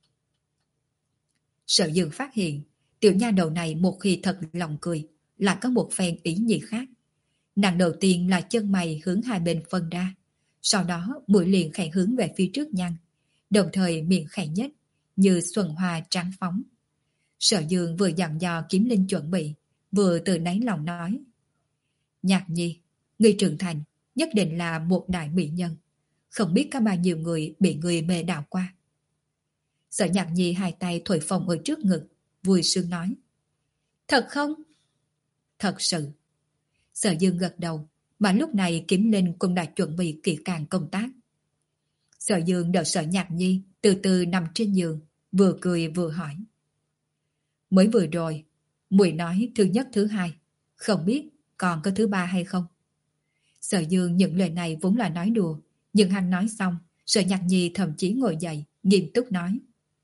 Sở Dương phát hiện, tiểu nha đầu này một khi thật lòng cười, lại có một phen ý nhị khác. Nàng đầu tiên là chân mày hướng hai bên phân ra, sau đó mũi liền khẽ hướng về phía trước nhăn, đồng thời miệng khẽ nhếch như xuân hoa trắng phóng. Sở Dương vừa dặn dò Kiếm Linh chuẩn bị, vừa từ đáy lòng nói. Nhạc Nhi, người trưởng thành, nhất định là một đại mỹ nhân. Không biết có bao nhiêu người bị người mê đảo qua. Sở Nhạc Nhi hai tay thổi phồng ở trước ngực, vui sướng nói. Thật không? Thật sự. Sở Dương gật đầu, mà lúc này Kiếm Linh cũng đã chuẩn bị kỹ càng công tác. Sở Dương đợi Sở Nhạc Nhi từ từ nằm trên giường, vừa cười vừa hỏi. Mới vừa rồi, muội nói thứ nhất thứ hai, không biết còn có thứ ba hay không? Sở Dương những lời này vốn là nói đùa, nhưng hắn nói xong, Sở Nhạc Nhi thậm chí ngồi dậy, nghiêm túc nói.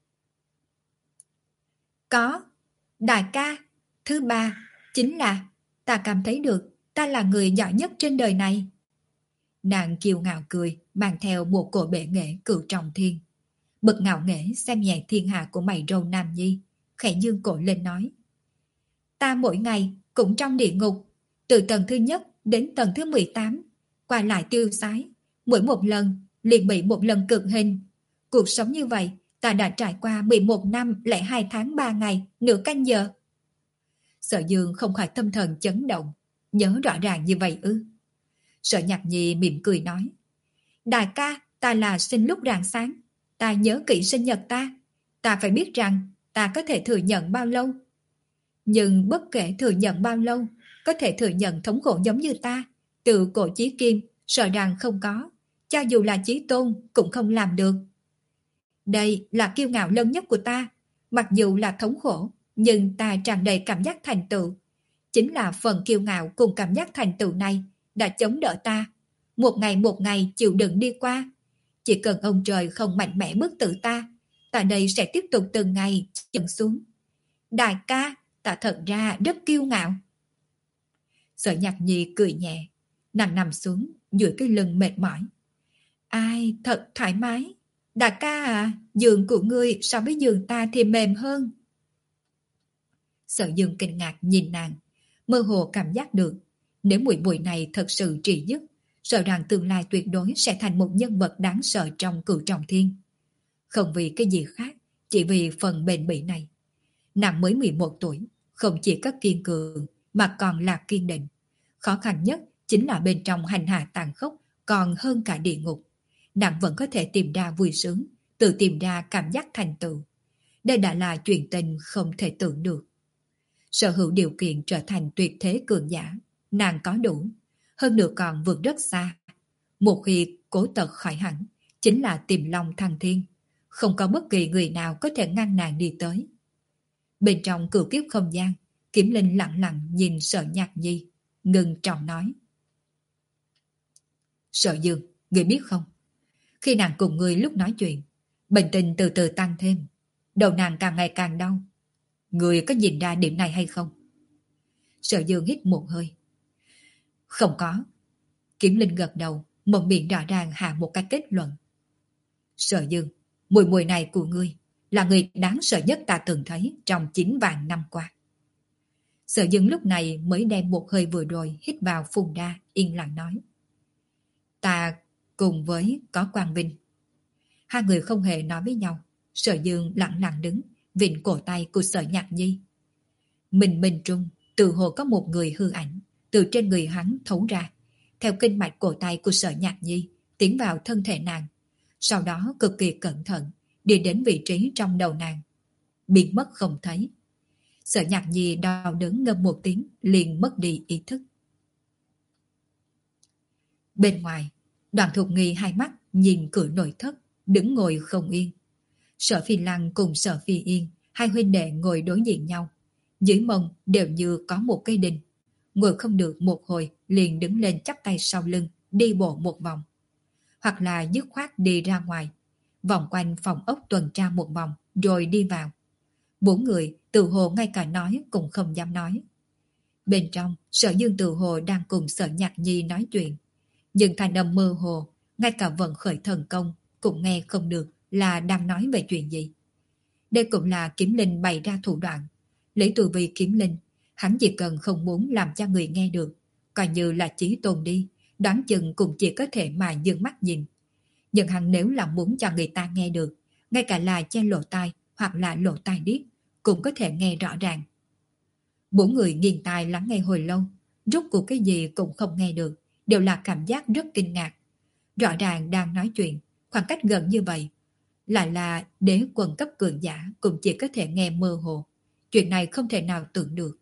Có, đại ca, thứ ba, chính là ta cảm thấy được ta là người giỏi nhất trên đời này. Nàng kiêu ngạo cười, mang theo một cổ bệ nghệ cửu trọng thiên. Bực ngạo nghễ xem nhẹ thiên hạ của mày râu Nam Nhi, khẽ dương cổ lên nói. Ta mỗi ngày cũng trong địa ngục, từ tầng thứ nhất đến tầng thứ mười tám, qua lại tiêu sái, mỗi một lần liền bị một lần cực hình. Cuộc sống như vậy, ta đã trải qua mười một năm lẻ hai tháng ba ngày, nửa canh giờ. Sở Dương không khỏi tâm thần chấn động, nhớ rõ ràng như vậy ư? Sở Nhạc Nhi mỉm cười nói. Đại ca, ta là sinh lúc rạng sáng, ta nhớ kỹ sinh nhật ta, ta phải biết rằng ta có thể thừa nhận bao lâu. Nhưng bất kể thừa nhận bao lâu, có thể thừa nhận thống khổ giống như ta, từ cổ chí kim, sợ rằng không có, cho dù là Chí Tôn cũng không làm được. Đây là kiêu ngạo lớn nhất của ta, mặc dù là thống khổ, nhưng ta tràn đầy cảm giác thành tựu. Chính là phần kiêu ngạo cùng cảm giác thành tựu này đã chống đỡ ta, một ngày một ngày chịu đựng đi qua. Chỉ cần ông trời không mạnh mẽ bức tử ta, ta đây sẽ tiếp tục từng ngày chậm xuống. Đại ca, ta thật ra rất kiêu ngạo. Sở Nhạc Nhi cười nhẹ, nàng nằm xuống, duỗi cái lưng mệt mỏi. Ai, thật thoải mái. Đại ca à, giường của ngươi so với giường ta thì mềm hơn. Sở Dương kinh ngạc nhìn nàng, mơ hồ cảm giác được, nếu muội muội này thật sự trị dứt, sợ rằng tương lai tuyệt đối sẽ thành một nhân vật đáng sợ trong cửu trọng thiên. Không vì cái gì khác, chỉ vì phần bền bỉ này. Nàng mới mười một tuổi, không chỉ có kiên cường mà còn là kiên định. Khó khăn nhất chính là bên trong hành hạ tàn khốc còn hơn cả địa ngục. Nàng vẫn có thể tìm ra vui sướng, tự tìm ra cảm giác thành tựu. Đây đã là chuyện tình không thể tưởng được. Sở hữu điều kiện trở thành tuyệt thế cường giả, nàng có đủ, hơn nữa còn vượt rất xa. Một khi cố tật khỏi hẳn, chính là tìm lòng thăng thiên. Không có bất kỳ người nào có thể ngăn nàng đi tới. Bên trong cửu kiếp không gian, Kiếm Linh lặng lặng nhìn Sở Nhạc Nhi, ngừng trọng nói. Sở Dương, người biết không? Khi nàng cùng người lúc nói chuyện, bệnh tình từ từ tăng thêm, đầu nàng càng ngày càng đau. Người có nhìn ra điểm này hay không? Sở Dương hít một hơi. Không có. Kiếm Linh gật đầu, một miệng rõ ràng hạ một cái kết luận. Sở Dương, mùi mùi này của ngươi là người đáng sợ nhất ta từng thấy trong chín vạn năm qua. Sở Dương lúc này mới đem một hơi vừa rồi hít vào phun ra, yên lặng nói. Ta cùng với có Quang Vinh. Hai người không hề nói với nhau. Sở Dương lặng lặng đứng, vịn cổ tay của Sở Nhạc Nhi. Mình mình trung, tự hồ có một người hư ảnh, từ trên người hắn thấu ra, theo kinh mạch cổ tay của Sở Nhạc Nhi, tiến vào thân thể nàng. Sau đó cực kỳ cẩn thận, đi đến vị trí trong đầu nàng. Biến mất không thấy. Sở Nhạc Nhi đau đớn ngâm một tiếng, liền mất đi ý thức. Bên ngoài, Đoàn Thục Nghi hai mắt nhìn cửa nội thất, đứng ngồi không yên. Sở Phi Lăng cùng Sở Phi Yên, hai huynh đệ ngồi đối diện nhau. Dưới mông đều như có một cây đinh. Ngồi không được một hồi, liền đứng lên chắp tay sau lưng, đi bộ một vòng. Hoặc là dứt khoát đi ra ngoài, vòng quanh phòng ốc tuần tra một vòng, rồi đi vào. Bốn người tự hồ ngay cả nói cũng không dám nói. Bên trong, Sở Dương tự hồ đang cùng Sở Nhạc Nhi nói chuyện. Nhưng thanh âm mơ hồ, ngay cả vận khởi thần công cũng nghe không được là đang nói về chuyện gì. Đây cũng là Kiếm Linh bày ra thủ đoạn. Lấy từ vì Kiếm Linh, hắn chỉ cần không muốn làm cho người nghe được, coi như là Chí Tôn đi, đoán chừng cũng chỉ có thể mà dương mắt nhìn. Nhưng hắn nếu là muốn cho người ta nghe được, ngay cả là che lỗ tai hoặc là lỗ tai điếc, cũng có thể nghe rõ ràng. Bốn người nghiêng tai lắng nghe hồi lâu, rốt cuộc cái gì cũng không nghe được, đều là cảm giác rất kinh ngạc. Rõ ràng đang nói chuyện, khoảng cách gần như vậy, lại là đế quân cấp cường giả cũng chỉ có thể nghe mơ hồ. Chuyện này không thể nào tưởng được.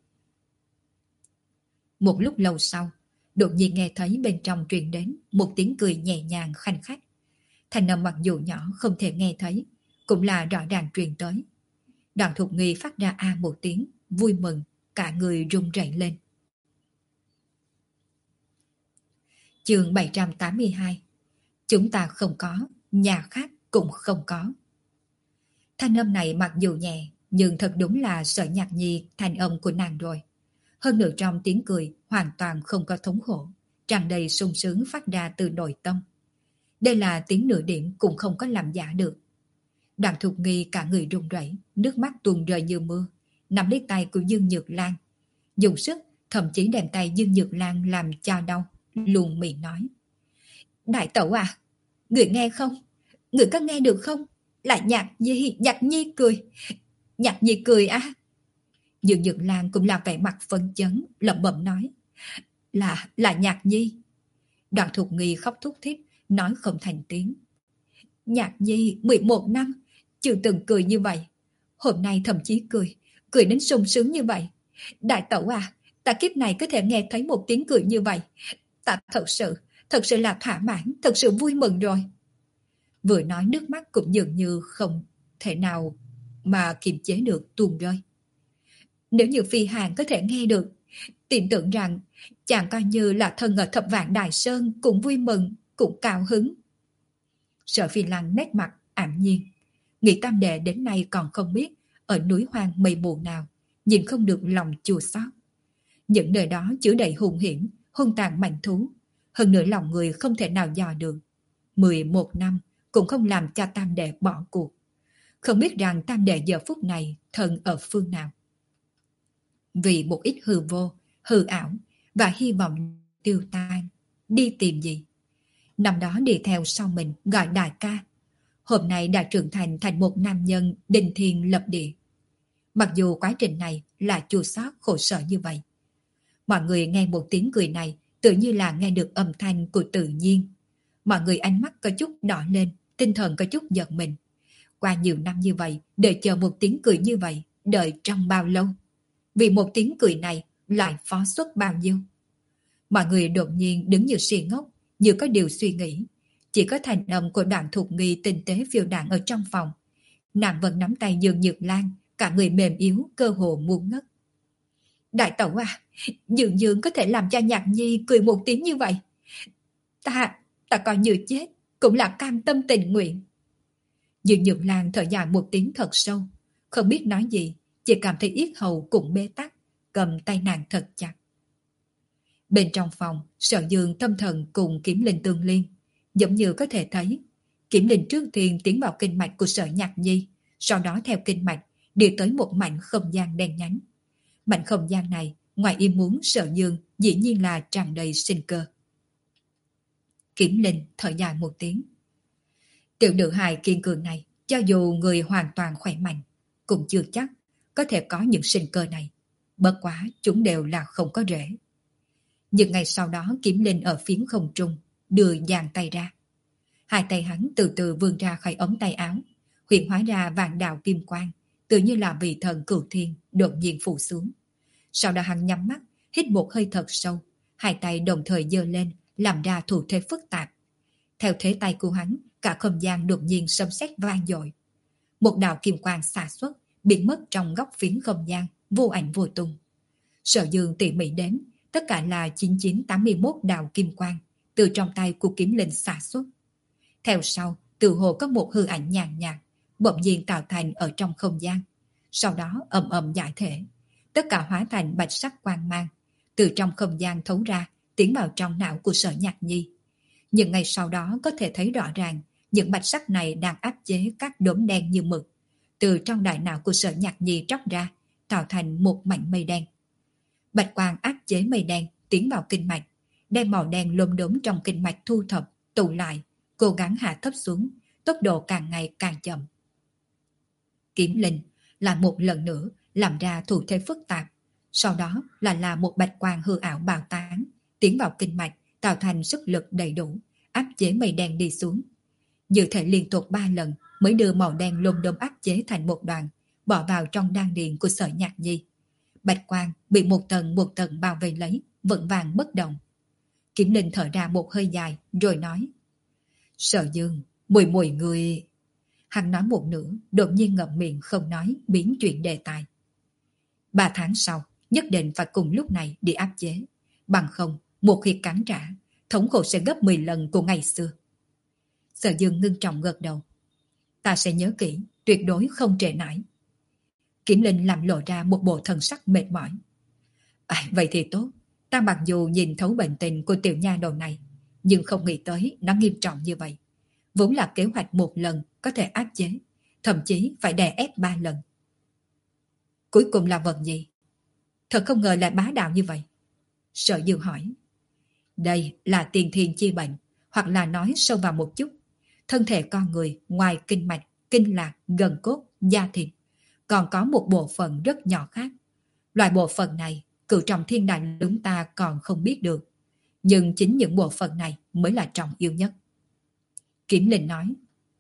Một lúc lâu sau, đột nhiên nghe thấy bên trong truyền đến một tiếng cười nhẹ nhàng khanh khách. Thanh âm mặc dù nhỏ không thể nghe thấy, cũng là rõ ràng truyền tới. Đoàn Thục Nghi phát ra a một tiếng, vui mừng, cả người run rẩy lên. Chương bảy trăm tám mươi hai. Chúng ta không có, nhà khác cũng không có. Thanh âm này mặc dù nhẹ, nhưng thật đúng là Sở Nhạc Nhi thanh âm của nàng rồi. Hơn nữa trong tiếng cười hoàn toàn không có thống khổ, tràn đầy sung sướng phát ra từ nội tâm. Đây là tiếng nửa điểm cũng không có làm giả được. Đoàn Thục Nghi cả người run rẩy, nước mắt tuôn rơi như mưa, nắm lấy tay của Dương Nhược Lan, dùng sức, thậm chí đem tay Dương Nhược Lan làm cho đau, luôn miệng nói: Đại tẩu à, người nghe không? Người có nghe được không? Là Nhạc Nhi, Nhạc Nhi cười, Nhạc Nhi cười à. Dương Nhược Lan cũng là vẻ mặt phấn chấn, lẩm bẩm nói: Là, là Nhạc Nhi. Đoàn Thục Nghi khóc thút thít, nói không thành tiếng. Nhạc Nhi mười một năm, chưa từng cười như vậy. Hôm nay thậm chí cười, cười đến sung sướng như vậy. Đại tẩu à, ta kiếp này có thể nghe thấy một tiếng cười như vậy. Ta thật sự, thật sự là thỏa mãn, thật sự vui mừng rồi. Vừa nói nước mắt cũng dường như không thể nào mà kiềm chế được tuôn rơi. Nếu như Phi Hàn có thể nghe được, tin tưởng rằng chàng coi như là thân ở Thập Vạn Đại Sơn cũng vui mừng, cũng cao hứng. Sở Phi Lăng nét mặt ảm nhiên, nghĩ tam đệ đến nay còn không biết ở núi hoang mây mù nào, nhìn không được lòng chua xót. Những đời đó chứa đầy hung hiểm, hung tàn mạnh thú, hơn nữa lòng người không thể nào dò được. Mười một năm cũng không làm cho tam đệ bỏ cuộc. Không biết rằng tam đệ giờ phút này thân ở phương nào. Vì một ít hư vô, hư ảo và hy vọng tiêu tan, đi tìm gì? Năm đó đi theo sau mình gọi đại ca, hôm nay đã trưởng thành thành một nam nhân đình thiên lập địa. Mặc dù quá trình này là chua xót khổ sở như vậy. Mọi người nghe một tiếng cười này tự như là nghe được âm thanh của tự nhiên. Mọi người ánh mắt có chút đỏ lên, tinh thần có chút giật mình. Qua nhiều năm như vậy, đợi chờ một tiếng cười như vậy, đợi trong bao lâu? Vì một tiếng cười này lại phó xuất bao nhiêu? Mọi người đột nhiên đứng như si ngốc, như có điều suy nghĩ. Chỉ có thành âm của Đoạn Thục Nghi tinh tế phiêu đạn ở trong phòng. Nàng vẫn nắm tay Dương Nhược Lan, cả người mềm yếu, cơ hồ muốn ngất. Đại tẩu à, dường dường có thể làm cho Nhạc Nhi cười một tiếng như vậy. Ta, ta coi như chết, cũng là cam tâm tình nguyện. Dương Nhược Lan thở dài một tiếng thật sâu, không biết nói gì, chỉ cảm thấy yết hầu cũng bế tắc, cầm tay nàng thật chặt. Bên trong phòng, Sở Dương tâm thần cùng Kiếm Linh tương liên, giống như có thể thấy, Kiếm Linh trước tiên tiến vào kinh mạch của Sở Nhạc Nhi, sau đó theo kinh mạch đi tới một mảnh không gian đen nhánh. Mảnh không gian này, ngoài ý muốn Sở Dương dĩ nhiên là tràn đầy sinh cơ. Kiếm Linh thở dài một tiếng. Tiểu nữ hài kiên cường này, cho dù người hoàn toàn khỏe mạnh, cũng chưa chắc có thể có những sinh cơ này. Bất quá chúng đều là không có rễ. Nhưng ngày sau đó Kiếm Linh ở phiến không trung đưa dàn tay ra. Hai tay hắn từ từ vươn ra khỏi ống tay áo, hiện hóa ra vạn đạo kim quang, tự như là vị thần cửu thiên đột nhiên phủ xuống. Sau đó hắn nhắm mắt, hít một hơi thật sâu, hai tay đồng thời giơ lên, làm ra thủ thế phức tạp. Theo thế tay của hắn, cả không gian đột nhiên sấm sét vang dội. Một đạo kim quang xạ xuất, biến mất trong góc phiến không gian, vô ảnh vô tung. Sở Dương tỉ mỉ đếm, tất cả là chín chín tám mươi mốt đạo kim quang từ trong tay của Kiếm Linh xạ xuất. Theo sau, tự hồ có một hư ảnh nhàn nhạt, bỗng nhiên tạo thành ở trong không gian. Sau đó ầm ầm giải thể, tất cả hóa thành bạch sắc quang mang, từ trong không gian thấu ra, tiến vào trong não của Sở Nhạc Nhi. Nhưng ngày sau đó có thể thấy rõ ràng, những bạch sắc này đang áp chế các đốm đen như mực, từ trong đại não của Sở Nhạc Nhi tróc ra, tạo thành một mảnh mây đen. Bạch quang áp chế mây đen tiến vào kinh mạch, đem màu đen lốm đốm trong kinh mạch thu thập, tụ lại, cố gắng hạ thấp xuống, tốc độ càng ngày càng chậm. Kiếm Linh lại một lần nữa làm ra thủ thế phức tạp, sau đó là là một bạch quang hư ảo bào tán, tiến vào kinh mạch, tạo thành sức lực đầy đủ, áp chế mây đen đi xuống. Như thể liên tục ba lần mới đưa màu đen lông đom áp chế thành một đoàn, bỏ vào trong đan điền của Sở Nhạc Nhi. Bạch quang bị một tầng một tầng bao vây lấy, vững vàng bất động. Kiếm Linh thở ra một hơi dài rồi nói: Sở Dương, mùi mùi người... Hắn nói một nửa, đột nhiên ngậm miệng không nói, biến chuyện đề tài. Ba tháng sau, nhất định phải cùng lúc này đi áp chế. Bằng không, một khi cắn trả, thống khổ sẽ gấp mười lần của ngày xưa. Sở Dương ngưng trọng gật đầu. Ta sẽ nhớ kỹ, tuyệt đối không trễ nải. Kiếm Linh làm lộ ra một bộ thần sắc mệt mỏi. À, vậy thì tốt. Ta mặc dù nhìn thấu bệnh tình của tiểu nha đầu này, nhưng không nghĩ tới nó nghiêm trọng như vậy. Vốn là kế hoạch một lần có thể áp chế, thậm chí phải đè ép ba lần. Cuối cùng là vật gì? Thật không ngờ lại bá đạo như vậy. Sở Dương hỏi. Đây là tiền thiên chi bệnh, hoặc là nói sâu vào một chút. Thân thể con người ngoài kinh mạch, kinh lạc, gần cốt, da thịt, còn có một bộ phận rất nhỏ khác. Loại bộ phận này, cựu trọng thiên đại chúng ta còn không biết được. Nhưng chính những bộ phận này mới là trọng yêu nhất. Kiếm Linh nói.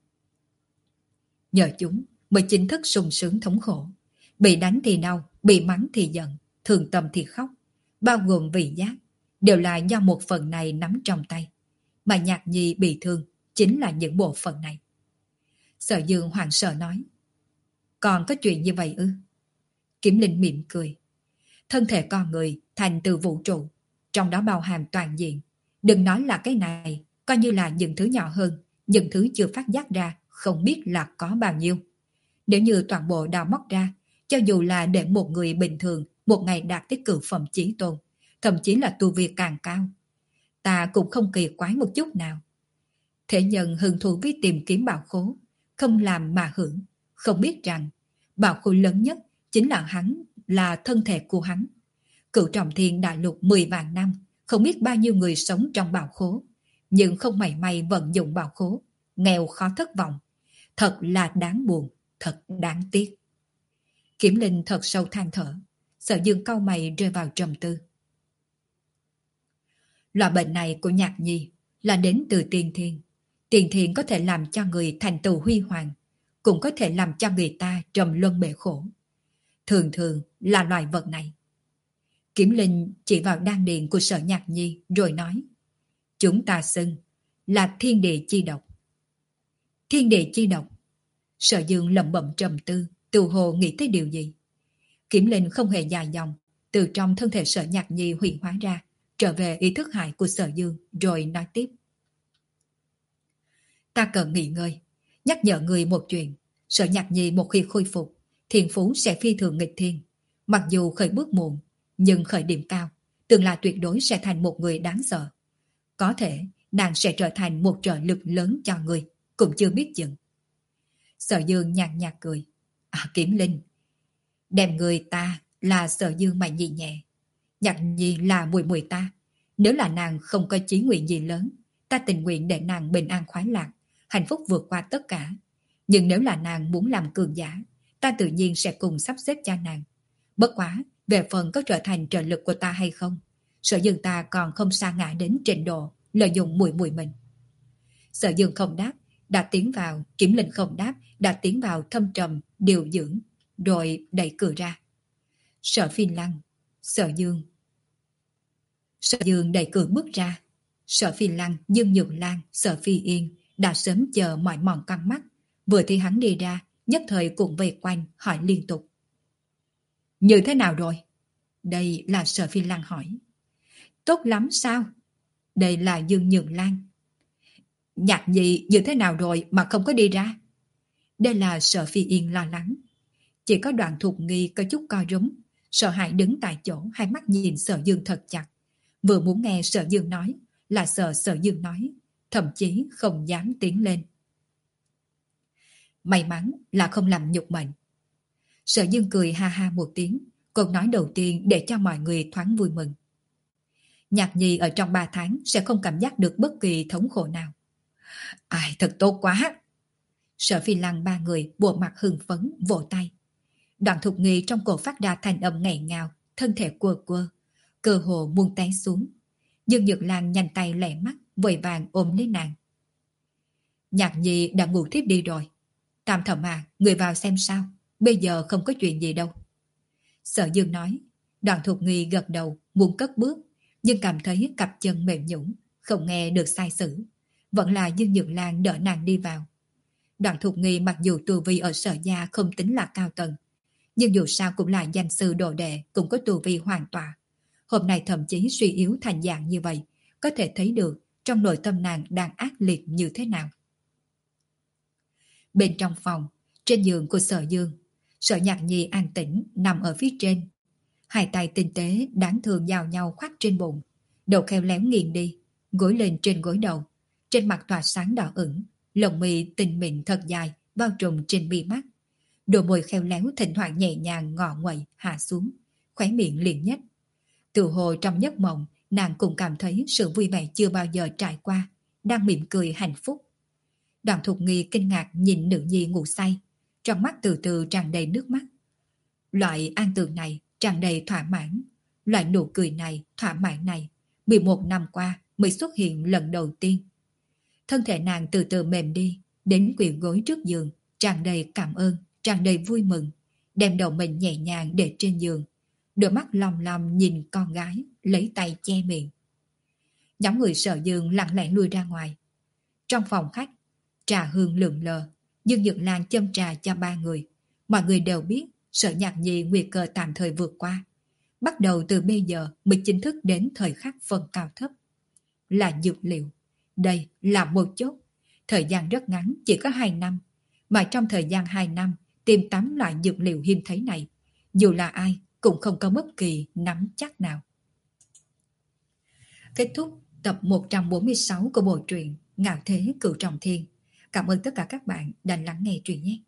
Nhờ chúng mới chính thức sung sướng thống khổ. Bị đánh thì đau, bị mắng thì giận, thường tâm thì khóc, bao gồm vị giác, đều là do một phần này nắm trong tay. Mà Nhạc Nhi bị thương chính là những bộ phận này. Sở Dương hoảng sợ nói. Còn có chuyện như vậy ư? Kiếm Linh mỉm cười. Thân thể con người thành từ vũ trụ, trong đó bao hàm toàn diện. Đừng nói là cái này, coi như là những thứ nhỏ hơn, những thứ chưa phát giác ra, không biết là có bao nhiêu. Nếu như toàn bộ đào móc ra, cho dù là để một người bình thường một ngày đạt tới cửu phẩm chí tôn, thậm chí là tu vi càng cao, ta cũng không kỳ quái một chút nào. Thế nhân hứng thú với tìm kiếm bảo khố, không làm mà hưởng, không biết rằng bảo khố lớn nhất chính là hắn, là thân thể của hắn. Cửu trọng thiên đại lục mười vạn năm, không biết bao nhiêu người sống trong bảo khố, nhưng không mảy may vận dụng bảo khố, nghèo khó thất vọng. Thật là đáng buồn, thật đáng tiếc. Kiếm Linh thật sâu than thở. Sở Dương cau mày rơi vào trầm tư. Loại bệnh này của Nhạc Nhi là đến từ tiền thiên. Tiền thiên có thể làm cho người thành tựu huy hoàng, cũng có thể làm cho người ta trầm luân bể khổ. Thường thường là loài vật này. Kiếm Linh chỉ vào đan điền của Sở Nhạc Nhi rồi nói. Chúng ta xưng là thiên địa chi độc. Thiên địa chi độc. Sở Dương lẩm bẩm trầm tư, tự hồ nghĩ tới điều gì. Kiếm Linh không hề dài dòng, từ trong thân thể Sở Nhạc Nhi huyền hóa ra, trở về ý thức hại của Sở Dương, rồi nói tiếp. Ta cần nghỉ ngơi, nhắc nhở người một chuyện. Sở Nhạc Nhi một khi khôi phục, thiên phú sẽ phi thường nghịch thiên. Mặc dù khởi bước muộn, nhưng khởi điểm cao, tương lai tuyệt đối sẽ thành một người đáng sợ. Có thể nàng sẽ trở thành một trợ lực lớn cho người, cũng chưa biết chừng. Sở Dương nhàn nhạt cười. À, Kiếm Linh, đem người ta là Sở Dương mà nhị nhẹ. Nhạc Nhi là mùi mùi ta. Nếu là nàng không có chí nguyện gì lớn, ta tình nguyện để nàng bình an khoái lạc, hạnh phúc vượt qua tất cả. Nhưng nếu là nàng muốn làm cường giả, ta tự nhiên sẽ cùng sắp xếp cho nàng. Bất quá, về phần có trở thành trợ lực của ta hay không, Sở Dương ta còn không sa ngã đến trình độ lợi dụng mùi mùi mình. Sở Dương không đáp, đã tiến vào, Kiếm Linh không đáp, đã tiến vào thâm trầm, điều dưỡng, rồi đẩy cửa ra. Sở Phi Lăng, Sở Dương. Sở Dương đẩy cửa bước ra. Sở Phi Lăng, Dương Nhược Lan, Sở Phi Yên đã sớm chờ mỏi mòn căng mắt. Vừa thì hắn đi ra, nhất thời cũng vây quanh, hỏi liên tục. Như thế nào rồi? Đây là Sở Phi Lăng hỏi. Tốt lắm sao? Đây là Dương Nhược Lan. Nhạc Nhi như thế nào rồi mà không có đi ra? Đây là Sở Phi Yên lo lắng. Chỉ có Đoạn Thục Nghi có chút co rúm, sợ hãi đứng tại chỗ, hai mắt nhìn Sở Dương thật chặt. Vừa muốn nghe Sở Dương nói, là sợ Sở Dương nói, thậm chí không dám tiến lên. May mắn là không làm nhục mệnh. Sở Dương cười ha ha một tiếng, câu nói đầu tiên để cho mọi người thoáng vui mừng. Nhạc Nhi ở trong ba tháng sẽ không cảm giác được bất kỳ thống khổ nào. Ai, thật tốt quá! Sở Phi Lăng ba người bộ mặt hưng phấn, vỗ tay. Đoạn Thục Nghi trong cổ phát ra thanh âm nghẹn ngào, thân thể quơ quơ, cơ hồ muốn té xuống. Dương Nhược Lan nhanh tay lẹ mắt, vội vàng ôm lấy nàng. Nhạc Nhi đã ngủ thiếp đi rồi. Tam Thẩm à, người vào xem sao, bây giờ không có chuyện gì đâu. Sở Dương nói. Đoạn Thục Nghi gật đầu, muốn cất bước, nhưng cảm thấy cặp chân mềm nhũn, không nghe được sai sử. Vẫn là Dương Nhược Lan đỡ nàng đi vào. Đoạn Thục Nghi mặc dù tu vi ở Sở gia không tính là cao tầng, nhưng dù sao cũng là danh sư đồ đệ, cũng có tu vi hoàn tọa. Hôm nay thậm chí suy yếu thành dạng như vậy, có thể thấy được trong nội tâm nàng đang ác liệt như thế nào. Bên trong phòng, trên giường của Sở Dương, Sở Nhạc Nhi an tĩnh nằm ở phía trên. Hai tay tinh tế đáng thương giao nhau khoác trên bụng, đầu khéo léo nghiêng đi, gối lên trên gối đầu, trên mặt tỏa sáng đỏ ửng, lồng mi tinh mịn thật dài bao trùm trên mi mắt. Đôi môi khéo léo thỉnh thoảng nhẹ nhàng ngọ nguậy hạ xuống, khóe miệng liền nhếch. Từ hồ trong giấc mộng, nàng cũng cảm thấy sự vui vẻ chưa bao giờ trải qua, đang mỉm cười hạnh phúc. Đoạn Thục Nghi kinh ngạc nhìn nữ nhi ngủ say, trong mắt từ từ tràn đầy nước mắt. Loại an tường này tràn đầy thỏa mãn, loại nụ cười này, thỏa mãn này, mười một năm qua mới xuất hiện lần đầu tiên. Thân thể nàng từ từ mềm đi, đến quỳ gối trước giường, tràn đầy cảm ơn, tràn đầy vui mừng, đem đầu mình nhẹ nhàng để trên giường, đôi mắt lòng lòng nhìn con gái, lấy tay che miệng. Nhóm người Sở Dương lặng lẽ lui ra ngoài. Trong phòng khách, trà hương lượn lờ, Dương Nhược Lan châm trà cho ba người. Mọi người đều biết Sở Nhạc Nhi nguy cơ tạm thời vượt qua. Bắt đầu từ bây giờ mới chính thức đến thời khắc phân cao thấp. Là dược liệu. Đây là một chốt. Thời gian rất ngắn, chỉ có hai năm. Mà trong thời gian hai năm, tìm tám loại dược liệu hiếm thấy này, dù là ai cũng không có bất kỳ nắm chắc nào. Kết thúc tập một trăm bốn mươi sáu của bộ truyện Ngạo Thế Cửu Trọng Thiên. Cảm ơn tất cả các bạn đã lắng nghe truyện nhé.